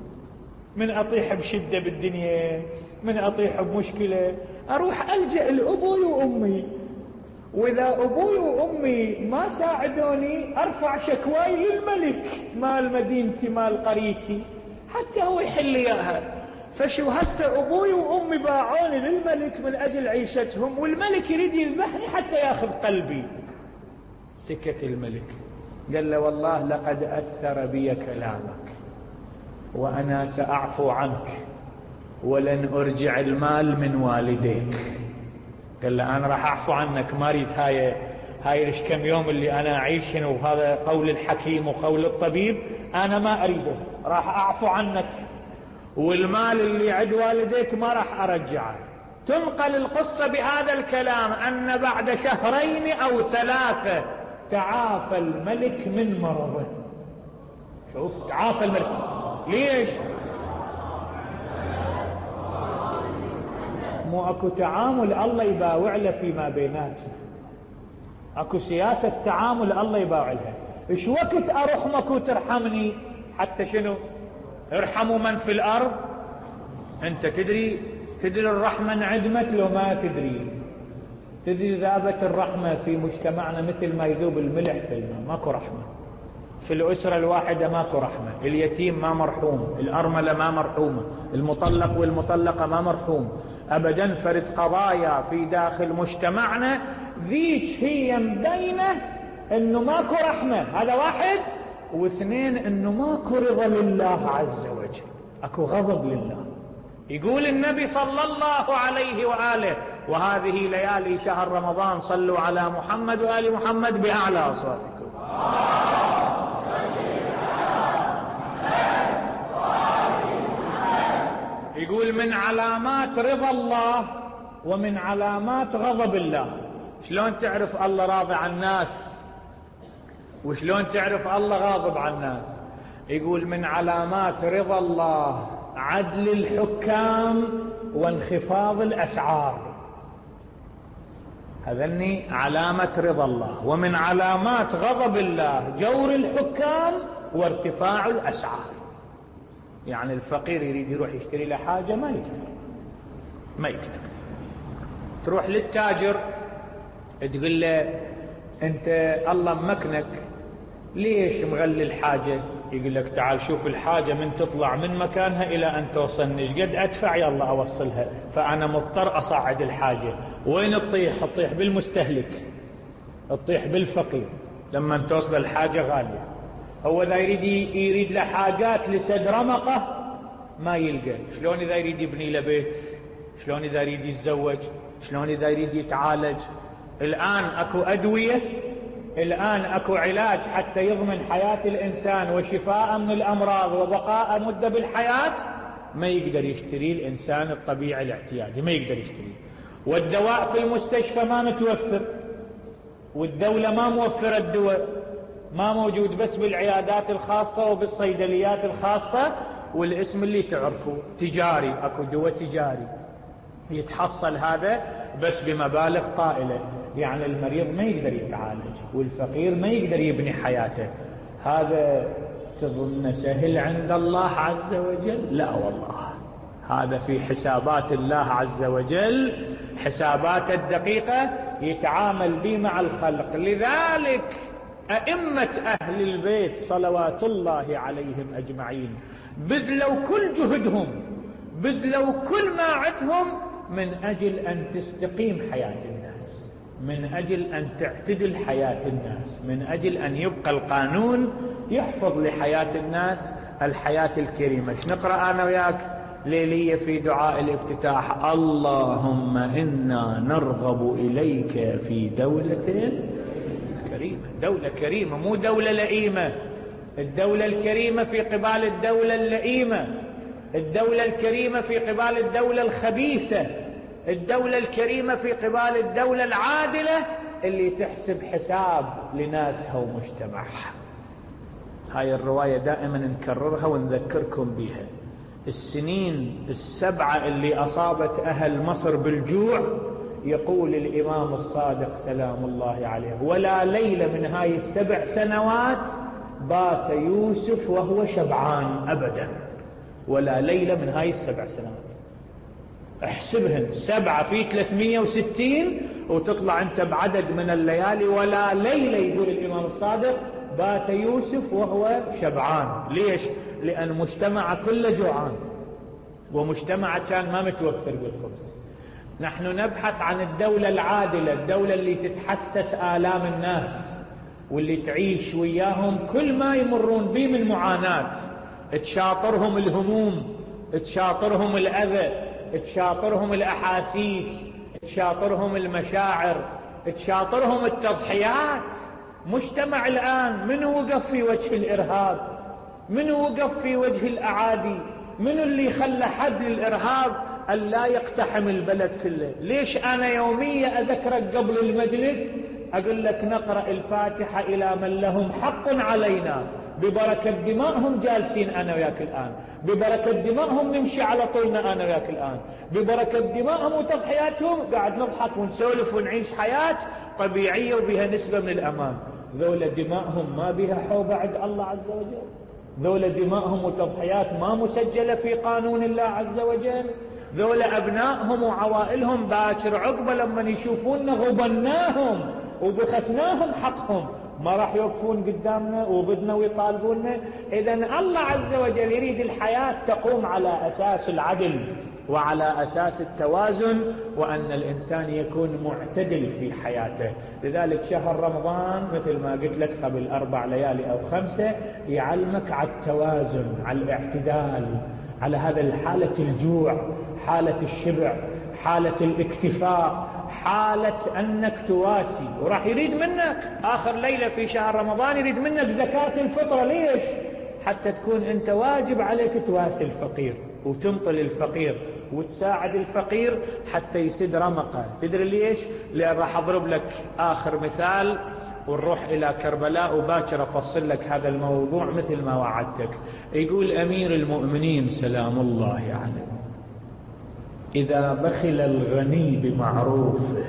من أطيح بشدة بالدنيا، من أطيح بمشكلة، أروح ألجأ لأبوي وأمي، وإذا أبوي وأمي ما ساعدوني أرفع شكواي للملك مال مدينتي مال قريتي حتى هو يحل لي إياها. فشو هسه أبوي وأمي باعوني للملك من أجل عيشتهم، والملك يريد يذبحني حتى ياخذ قلبي. سكت الملك، قال له والله لقد أثر بي كلامك وأنا سأعفو عنك ولن أرجع المال من والديك. قال له أنا راح أعفو عنك، ما أريد هاي هاي ليش كم يوم اللي أنا أعيش، وهذا قول الحكيم وقول الطبيب، أنا ما أريده، راح أعفو عنك، والمال اللي عند والديك ما راح أرجعه. تنقل القصة بهذا الكلام أن بعد شهرين أو ثلاثة تعافى الملك من مرضه. شوف، تعافى الملك. ليش؟ مو اكو تعامل الله يباوع له فيما بيناتنا، اكو سياسة تعامل الله يباوع لها. ايش وقت ارحمك وترحمني؟ حتى شنو؟ ارحموا من في الارض. انت تدري تدري الرحمة انعدمت لو ما تدري؟ تدري ذابت الرحمة في مجتمعنا مثل ما يذوب الملح في الماء، ماكو رحمة. في الأسرة الواحدة ماكو رحمة، اليتيم ما مرحوم، الأرملة ما مرحومة، المطلق والمطلقة ما مرحوم أبدا. فرد قضايا في داخل مجتمعنا ذيك هي مبينة أنه ماكو رحمة، هذا واحد. واثنين، أنه ماكو رضا لله عز وجل، أكو غضب لله. يقول النبي صلى الله عليه وآله: وهذه ليالي شهر رمضان صلوا على محمد وآل محمد بأعلى أصواتكم. يقول من علامات رضا الله ومن علامات غضب الله. شلون تعرف الله راضي عن الناس وشلون تعرف الله غاضب عن الناس؟ يقول من علامات رضا الله عدل الحكام وانخفاض الأسعار، هذني علامة رضا الله. ومن علامات غضب الله جور الحكام وارتفاع الأسعار. يعني الفقير يريد يروح يشتري له حاجة ما يقدر ما يقدر تروح للتاجر تقول له انت الله ممكنك ليش مغلي الحاجة؟ يقول لك تعال شوف الحاجة من تطلع من مكانها إلى أن توصلني قد أدفع يلا أوصلها، فأنا مضطر أصعد الحاجة. وين تطيح؟ تطيح بالمستهلك، تطيح بالفقير لما توصل الحاجة غالية. هو إذا يريد يريد له حاجات لسد رمقه ما يلقى. شلون إذا يريد يبني له بيت؟ شلون إذا يريد يتزوج؟ شلون إذا يريد يتعالج؟ الآن أكو أدوية، الآن أكو علاج حتى يضمن حياة الإنسان وشفاء من الأمراض وبقاء مدة بالحياة، ما يقدر يشتري الإنسان الطبيعي الاحتياجي، ما يقدر يشتري. والدواء في المستشفى ما متوفر، والدولة ما موفرة الدواء، ما موجود بس بالعيادات الخاصة وبالصيدليات الخاصة، والاسم اللي تعرفه تجاري، أكو دواء تجاري يتحصل هذا بس بمبالغ طائلة. يعني المريض ما يقدر يتعالج والفقير ما يقدر يبني حياته. هذا تظن سهل عند الله عز وجل؟ لا والله، هذا في حسابات الله عز وجل، حسابات الدقيقة يتعامل به مع الخلق. لذلك أئمة أهل البيت صلوات الله عليهم أجمعين بذلوا كل جهدهم، بذلوا كل ما عندهم من أجل أن تستقيم حياة الناس، من أجل أن تعتدل حياة الناس، من أجل أن يبقى القانون يحفظ لحياة الناس الحياة الكريمة. نقرأ أنا وياك ليلية في دعاء الافتتاح: اللهم إنا نرغب إليك في دولة كريمة. دولة كريمة، مو دولة لئيمة. الدولة الكريمة في قبال الدولة اللئيمة، الدولة الكريمة في قبال الدولة الخبيثة، الدولة الكريمة في قبال الدولة العادلة اللي تحسب حساب لناسها ومجتمعها. هاي الرواية دائما نكررها ونذكركم بها. السنين السبعة اللي أصابت أهل مصر بالجوع، يقول الإمام الصادق سلام الله عليه: ولا ليلة من هاي السبع سنوات بات يوسف وهو شبعان أبدا. ولا ليلة من هاي السبع سنوات. احسبهن سبعة في ثلاثمئة وستين وتطلع انت بعدد من الليالي ولا ليلة. يقول الإمام الصادق بات يوسف وهو شبعان. ليش؟ لأن مجتمع كله جوعان، ومجتمع كان ما متوفر بالخبز. نحن نبحث عن الدولة العادلة، الدولة اللي تتحسس آلام الناس واللي تعيش وياهم كل ما يمرون به من معاناة، تشاطرهم الهموم، تشاطرهم الأذى، تشاطرهم الأحاسيس، تشاطرهم المشاعر، تشاطرهم التضحيات. مجتمع الآن من وقف في وجه الإرهاب؟ من وقف في وجه الأعادي؟ من اللي خلى حد للإرهاب أن لا يقتحم البلد كله؟ ليش أنا يوميا أذكرك قبل المجلس أقول لك نقرأ الفاتحة إلى من لهم حق علينا، ببركة دمائهم جالسين أنا وياك الآن، ببركة دمائهم نمشي على طولنا أنا وياك الآن، ببركة دمائهم وتضحياتهم قاعد نضحك ونسولف ونعيش حياة طبيعية وبها نسبة من الأمان. ذولا دمائهم ما بها حوبة عند الله عز وجل، ذولا دمائهم وتضحيات ما مسجلة في قانون الله عز وجل. ذولا أبنائهم وعوائلهم باكر عقبة لما يشوفوننا غبناهم وبخسناهم حقهم ما راح يوقفون قدامنا وبدنا ويطالبوننا. إذن الله عز وجل يريد الحياة تقوم على أساس العدل وعلى أساس التوازن، وأن الإنسان يكون معتدل في حياته. لذلك شهر رمضان مثل ما قلت لك قبل أربع ليالي أو خمسة يعلمك على التوازن، على الاعتدال، على هذا الحالة الجوع، حالة الشبع، حالة الاكتفاء، حالة أنك تواسي. وراح يريد منك آخر ليلة في شهر رمضان يريد منك زكاة الفطرة. ليش؟ حتى تكون أنت واجب عليك تواسي الفقير وتنطل الفقير وتساعد الفقير حتى يسد رمقه. تدري ليش؟ لأن راح أضرب لك آخر مثال ونروح إلى كربلاء وباكر أفصل لك هذا الموضوع مثل ما وعدتك. يقول أمير المؤمنين سلام الله عليه يعني إذا بخل الغني بمعروفه،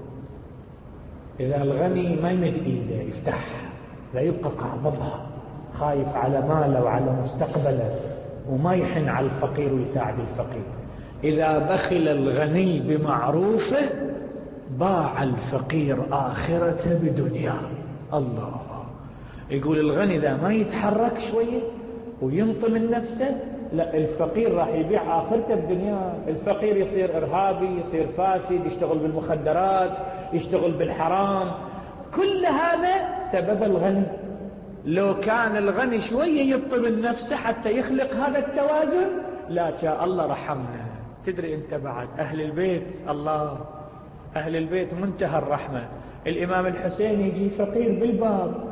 إذا الغني ما يمد إيده يفتح لا يبقى قابضها، خايف على ماله وعلى مستقبله وما يحن على الفقير ويساعد الفقير. إذا بخل الغني بمعروفه باع الفقير آخرته بدنيا. الله. يقول الغني ذا ما يتحرك شوية وينطي من نفسه، لا الفقير راح يبيع آخرته بدنيا. الفقير يصير إرهابي، يصير فاسد، يشتغل بالمخدرات، يشتغل بالحرام. كل هذا سبب الغني. لو كان الغني شوية يبطل من نفسه حتى يخلق هذا التوازن لا شاء الله رحمنا. تدري انت بعد أهل البيت، الله أهل البيت منتهى الرحمة. الإمام الحسين يجي فقير بالباب،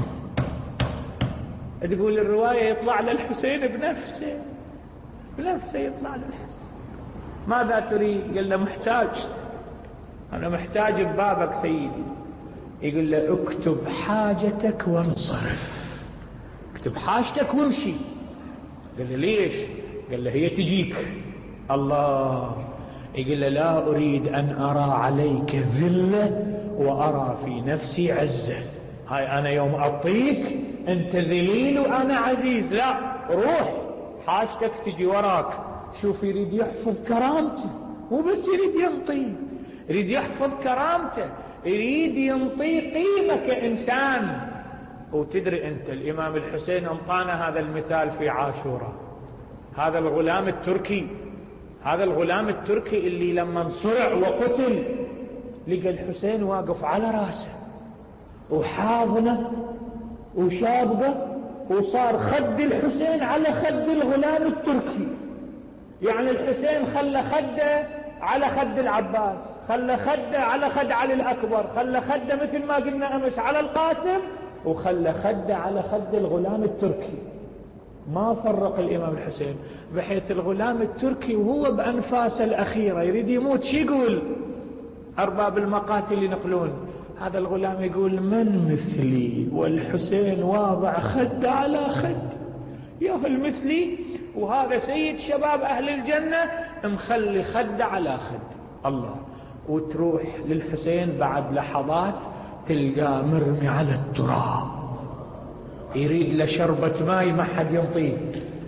تقول الرواية يطلع للحسين بنفسه بنفسه يطلع للحسين. ماذا تريد؟ قال له محتاج، أنا محتاج ببابك سيدي. يقول له اكتب حاجتك وانصرف، اكتب حاجتك وامشي. قال له ليش؟ قال له هي تجيك. الله. يقول له لا أريد أن أرى عليك ذلة وأرى في نفسي عزة. هاي أنا يوم أعطيك أنت ذليل وأنا عزيز، لا روح حاجتك تجي وراك. شوف يريد يحفظ كرامته، مو بس يريد ينطي، يريد يحفظ كرامته، يريد ينطي قيمة كإنسان. وتدري أنت الإمام الحسين أنطانا هذا المثال في عاشوراء. هذا الغلام التركي، هذا الغلام التركي اللي لما انصرع وقتل لقى الحسين واقف على راسه وحاضنه وشابقه، وصار خد الحسين على خد الغلام التركي. يعني الحسين خلى خده على خد العباس، خلى خده على خد علي الأكبر، خلى خده مثل ما قلنا أمس على القاسم، وخلى خده على خد الغلام التركي. ما فرق الإمام الحسين، بحيث الغلام التركي وهو بأنفاسه الأخيرة يريد يموت شي يقول؟ أرباب المقاتل ينقلون هذا الغلام يقول من مثلي والحسين واضع خد على خد، ياهل مثلي وهذا سيد شباب أهل الجنة مخلي خد على خد. الله. وتروح للحسين بعد لحظات تلقاه مرمي على التراب، يريد لشربة ماي ما حد ينطيه،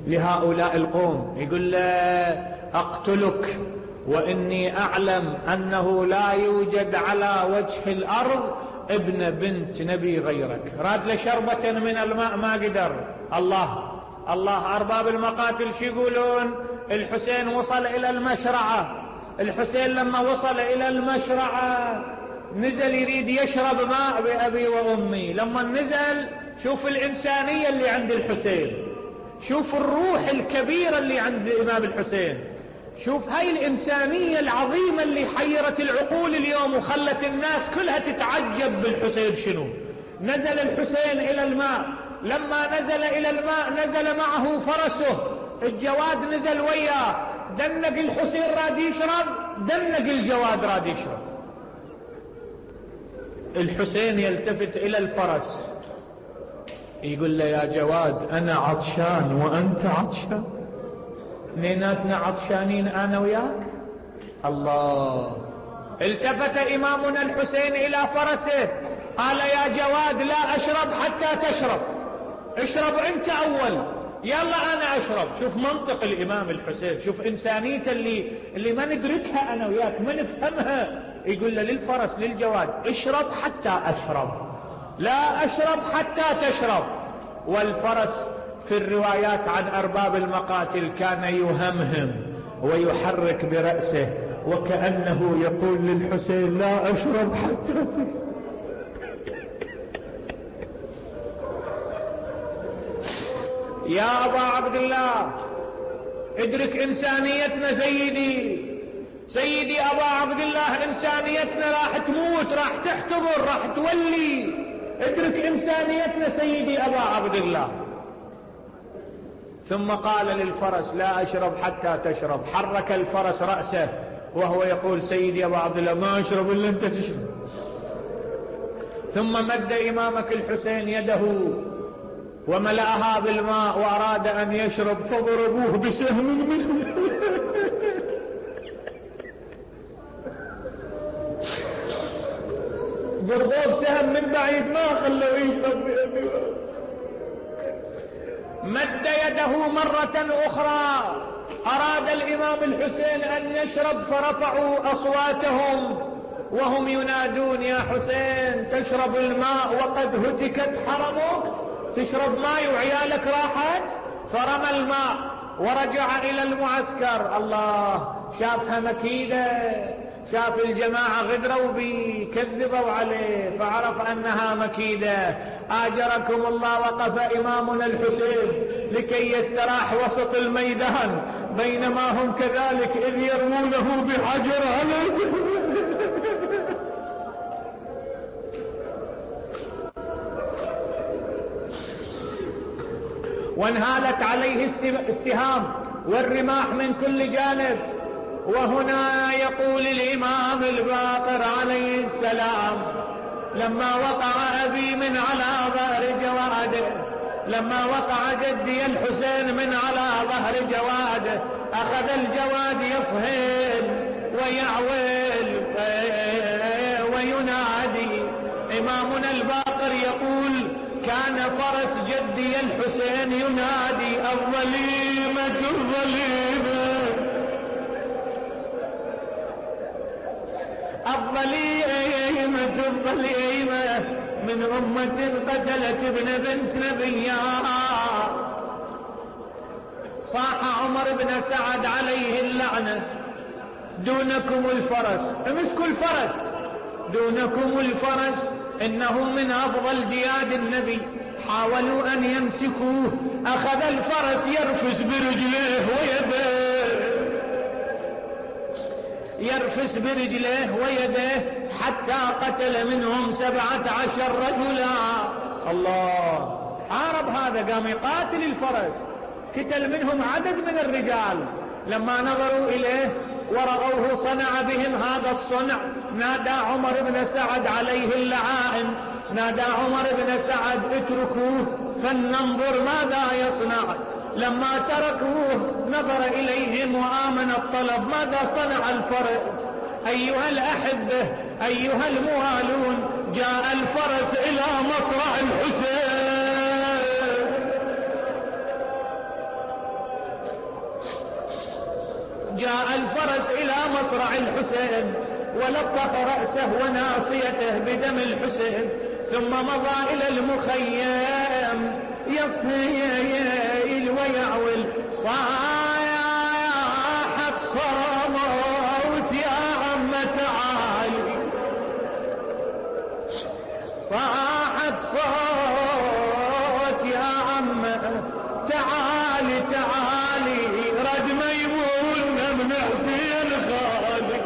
لهؤلاء القوم، يقول له أقتلك وإني أعلم أنه لا يوجد على وجه الأرض ابن بنت نبي غيرك. راد له شربة من الماء ما قدر. الله الله أرباب المقاتل شو يقولون؟ الحسين وصل إلى المشرعة. الحسين لما وصل إلى المشرعة نزل يريد يشرب ماء بأبي وأمي. لما نزل شوف الإنسانية اللي عند الحسين، شوف الروح الكبيرة اللي عند الإمام الحسين، شوف هاي الإنسانية العظيمة اللي حيرت العقول اليوم وخلت الناس كلها تتعجب بالحسين. شنو؟ نزل الحسين إلى الماء. لما نزل إلى الماء نزل معه فرسه الجواد، نزل وياه. دنق الحسين راد يشرب، دنق الجواد راد يشرب. الحسين يلتفت إلى الفرس يقول له يا جواد أنا عطشان وأنت عطشان، اثنيناتنا عطشانين أنا وياك. الله. التفت إمامنا الحسين إلى فرسه قال يا جواد لا أشرب حتى تشرب، اشرب أنت أول، يلا أنا أشرب. شوف منطق الإمام الحسين، شوف إنسانيته اللي, اللي ما ندركها أنا وياك، ما نفهمها. يقول له للفرس للجواد اشرب حتى أشرب، لا أشرب حتى تشرب. والفرس في الروايات عن أرباب المقاتل كان يهمهم ويحرك برأسه وكأنه يقول للحسين لا أشرب حتى تشرب. يا أبا عبد الله ادرك إنسانيتنا سيدي، سيدي أبا عبد الله، إنسانيتنا راح تموت، راح تحتضر، راح تولي. ادرك إنسانيتنا سيدي أبا عبد الله. ثم قال للفرس لا أشرب حتى تشرب. حرك الفرس رأسه وهو يقول سيدي أبا عبد الله ما أشرب إلا أنت تشرب. ثم مد إمامك الحسين يده وملأها بالماء وأراد أن يشرب فضربوه بسهم منه. ضربوه بسهم من بعيد ما خلوه يشرب. مد يده مرة أخرى أراد الإمام الحسين أن يشرب فرفعوا أصواتهم وهم ينادون يا حسين تشرب الماء وقد هتكت حرمك، تشرب ماء وعيالك راحت. فرمى الماء ورجع إلى المعسكر. الله، شافها مكيدة، شاف الجماعة غدروا بي كذبوا عليه فعرف أنها مكيدة. آجركم الله وقف إمامنا الحسين لكي يستراح وسط الميدان بينما هم كذلك إذ يرمونه بحجر عليه. وانهالت عليه السهام والرماح من كل جانب. وهنا يقول الإمام الباقر عليه السلام لما وقع أبي من على ظهر جواده، لما وقع جدي الحسين من على ظهر جواده، أخذ الجواد يصهل ويعويل وينادي. إمامنا الباقر يقول كان فرس جدي الحسين ينادي الظليمة الظليمة الظليمة الظليمة من أمة قتلت ابن بنت نبيها. صاح عمر بن سعد عليه اللعنة دونكم الفرس، امسكوا الفرس، دونكم الفرس إنه من أفضل جياد النبي. حاولوا أن يمسكوه، أخذ الفرس يرفس برجليه ويديه، يرفس برجليه ويديه حتى قتل منهم سبعة عشر رجلا. الله، حارب هذا، قام يقاتل الفرس، قتل منهم عدد من الرجال. لما نظروا إليه ورأوه صنع بهم هذا الصنع نادى عمر بن سعد عليه اللعائن، نادى عمر بن سعد اتركوه فلننظر ماذا يصنع. لما تركوه نظر إليهم وآمن الطلب ماذا صنع الفرس. أيها الأحبة أيها الموالون، جاء الفرس إلى مصرع الحسين. جاء الفرس إلى مصرع الحسين ولطخ رأسه وناصيته بدم الحسين، ثم مضى إلى المخيم يصيل ويعول. صاحت صوت يا عم تعالي، صاحت صوت يا عم تعالي تعالي، رد ميمون من حسين خالي.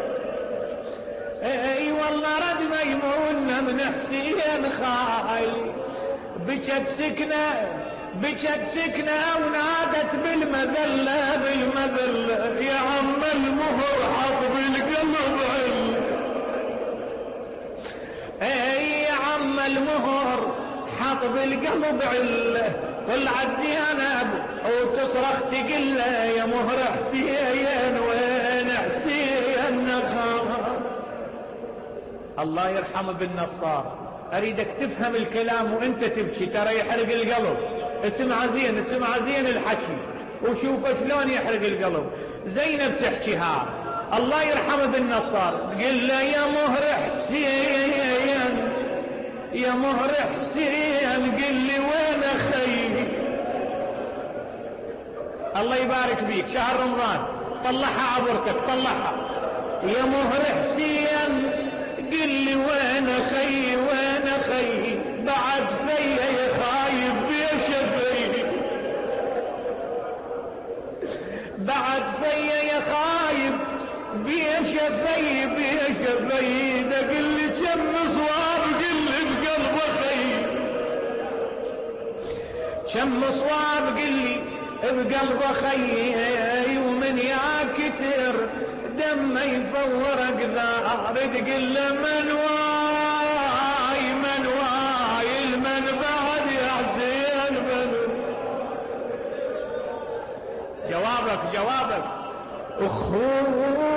اي والله رد ميمون من حسين خالي. بكت سكنة بكت سكنة ونادت بالمذلة بالمذلة، يا عم المهر حط بالقلب عل. اي يا عم المهر حط بالقلب عله. طلعت زينب وتصرخ تقل يا مهر حسين وين حسين خال. الله يرحم ابن نصار، اريدك تفهم الكلام وانت تبكي ترى يحرق القلب. اسمع زين اسمع زين الحكي وشوف شلون يحرق القلب. زينب تحكي ها الله يرحم ابن نصار، قل له يا مهر حسين يا مهر حسين قل لي وين اخي. الله يبارك بيك شهر رمضان طلعها عبرتك طلعها. يا مهر حسين قل لي وين اخي وين اخي، بعد فيا يا خايب بيا شفي، بعد فيا يا خايب بيا شفي بيا شفي. ده قل لي كم صواب قل لي بقلب اخي، كم صواب قل لي بقلب اخي. ومن يا كتر دم يفور اقدار تقل من واي من واي المن بعد يا حسين من. جوابك جوابك اخوه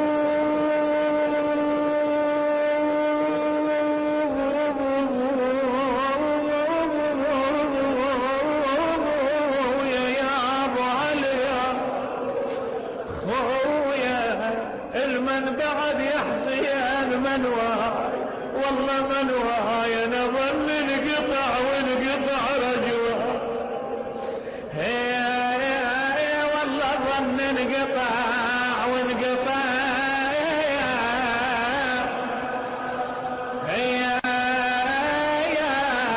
المن بعد يا حسين من واي والله من واي. انا ظن انقطع وانقطع رجوع، هي والله ظن انقطع وانقطع. هي يا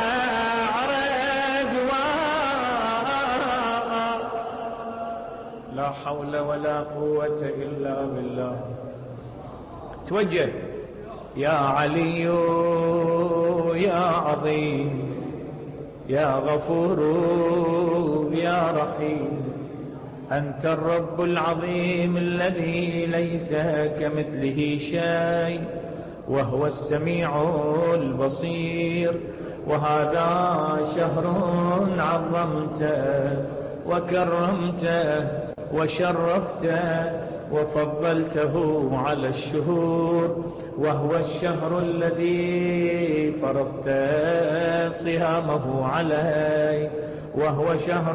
رجوع لا حول ولا قوة إلا بالله. توجه يا علي يا عظيم يا غفور يا رحيم، أنت الرب العظيم الذي ليس كمثله شيء وهو السميع البصير. وهذا شهر عظمته وكرمته وشرفته وفضلته على الشهور، وهو الشهر الذي فرضت صيامه عليه، وهو شهر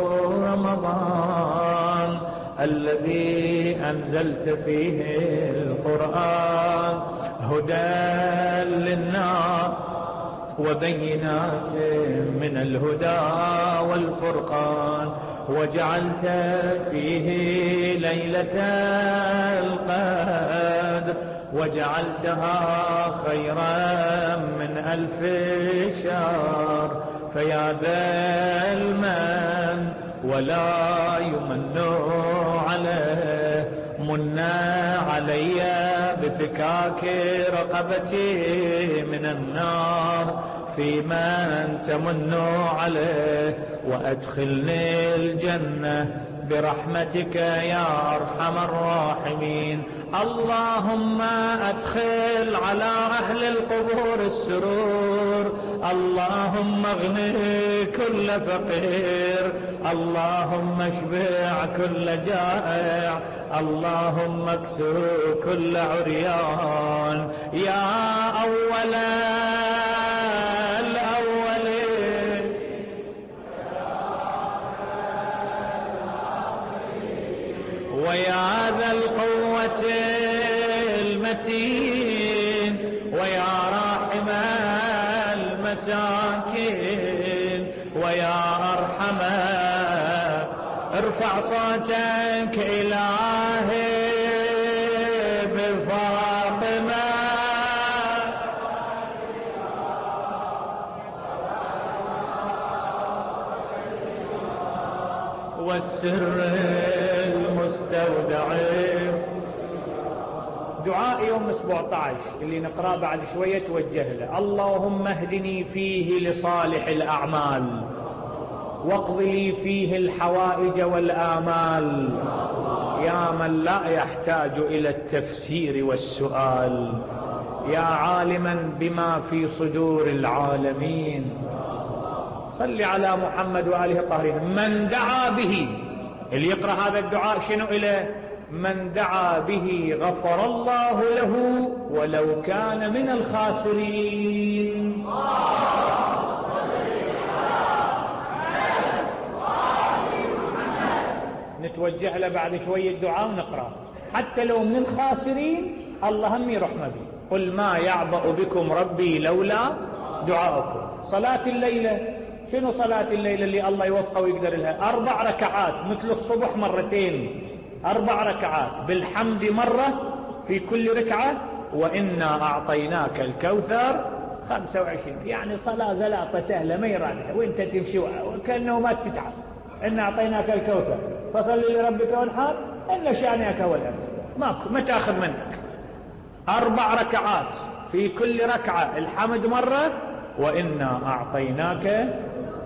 رمضان الذي أنزلت فيه القرآن هدى للناس وبينات من الهدى والفرقان، وجعلت فيه ليلة القدر وجعلتها خيرا من ألف شهر. فيا ذا المن ولا يمن عليه، منا علي بفكاك رقبتي من النار فيمن تمن عليه، وأدخلني الجنة برحمتك يا أرحم الراحمين. اللهم أدخل على أهل القبور السرور، اللهم اغني كل فقير، اللهم اشبع كل جائع، اللهم اكسر كل عريان. يا أول الأولين ويا القوة المتين ويا راحم المساكين ويا أرحم ارفع صوتك إلهي بفاطمة والسر المستودع. دعاء يوم سبعة عشر اللي نقرأ بعد شوية توجه له: اللهم اهدني فيه لصالح الأعمال واقض لي فيه الحوائج والآمال يا من لا يحتاج إلى التفسير والسؤال يا عالما بما في صدور العالمين. صل على محمد وآله الطاهرين. من دعا به، اللي يقرأ هذا الدعاء شنو إله؟ من دعا به غفر الله له ولو كان من الخاسرين. نتوجه له بعد شوية دعاء ونقرأ حتى لو من الخاسرين الله هم يرحمه به. قل ما يعبأ بكم ربي لولا دعاؤكم. صلاة الليلة، شنو صلاة الليلة اللي الله يوفقه ويقدر لها؟ أربع ركعات مثل الصبح مرتين، أربع ركعات بالحمد مرة في كل ركعة، وإنا أعطيناك الكوثر خمسة وعشرين. يعني صلاة زلاطة سهلة ما يرادها وانت تمشي وكأنه ما تتعب. إنا أعطيناك الكوثر فصل لربك وانحر إن شانئك هو الأبتر. ماكو ما تاخذ منك. أربع ركعات في كل ركعة الحمد مرة، وإنا أعطيناك.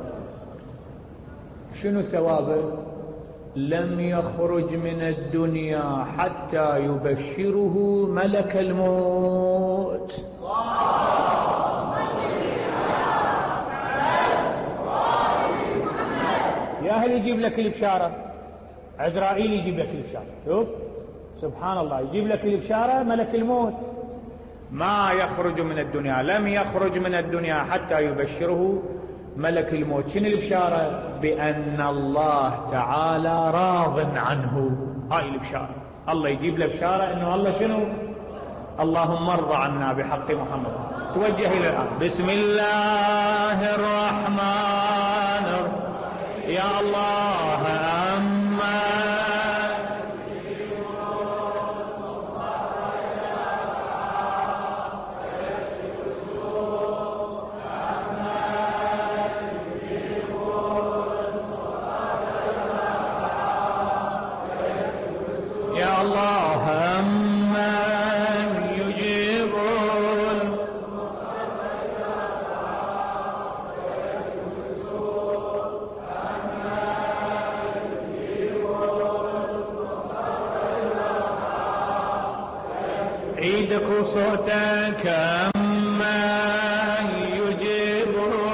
شنو ثوابه؟ لم يخرج من الدنيا حتى يبشره ملك الموت. يا أهل يجيب لك البشارة، عزرائيل يجيب لك البشارة. شوف سبحان الله، يجيب لك البشارة ملك الموت. ما يخرج من الدنيا، لم يخرج من الدنيا حتى يبشره ملك الموت. شنو البشارة؟ بأن الله تعالى راض عنه. هاي البشارة، الله يجيب له بشارة انه الله شنو؟ اللهم ارضى عنا بحق محمد. توجه الى الآن. بسم الله الرحمن الرحيم. يا الله أما يا الله أما يجيب عيدك صوتك أما يجيب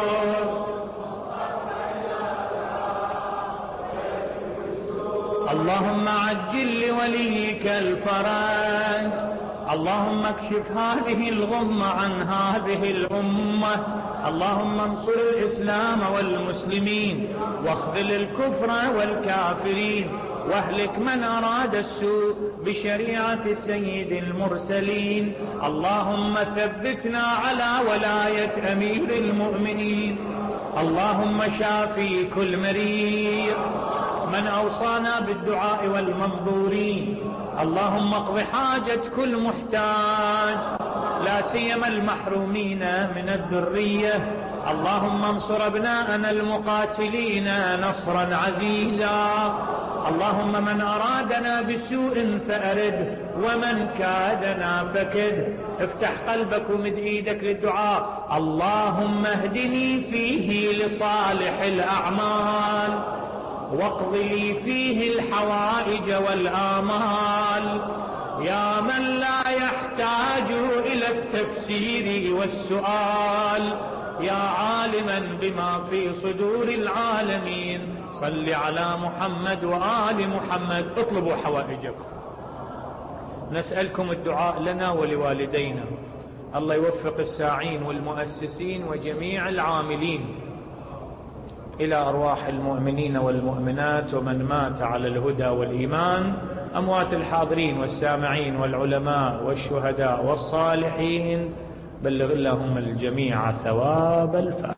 اللهم عجل لوليك الفرج. اللهم اكشف هذه الغمة عن هذه الأمة. اللهم انصر الإسلام والمسلمين واخذل الكفر والكافرين واهلك من أراد السوء بشريعة سيد المرسلين. اللهم ثبتنا على ولاية أمير المؤمنين. اللهم شافي كل مريض من أوصانا بالدعاء والمنظورين. اللهم اقض حاجة كل محتاج لا سيما المحرومين من الذرية. اللهم انصر ابناءنا المقاتلين نصرا عزيزا. اللهم من أرادنا بسوء فأرده ومن كادنا فكده. افتح قلبك ومد ايدك للدعاء. اللهم اهدني فيه لصالح الأعمال واقض لي فيه الحوائج والآمال يا من لا يحتاج إلى التفسير والسؤال يا عالما بما في صدور العالمين. صل على محمد وآل محمد. اطلبوا حوائجكم. نسألكم الدعاء لنا ولوالدينا. الله يوفق الساعين والمؤسسين وجميع العاملين إلى أرواح المؤمنين والمؤمنات ومن مات على الهدى والإيمان، أموات الحاضرين والسامعين والعلماء والشهداء والصالحين، بلغ اللهم الجميع ثواب الفاتحة.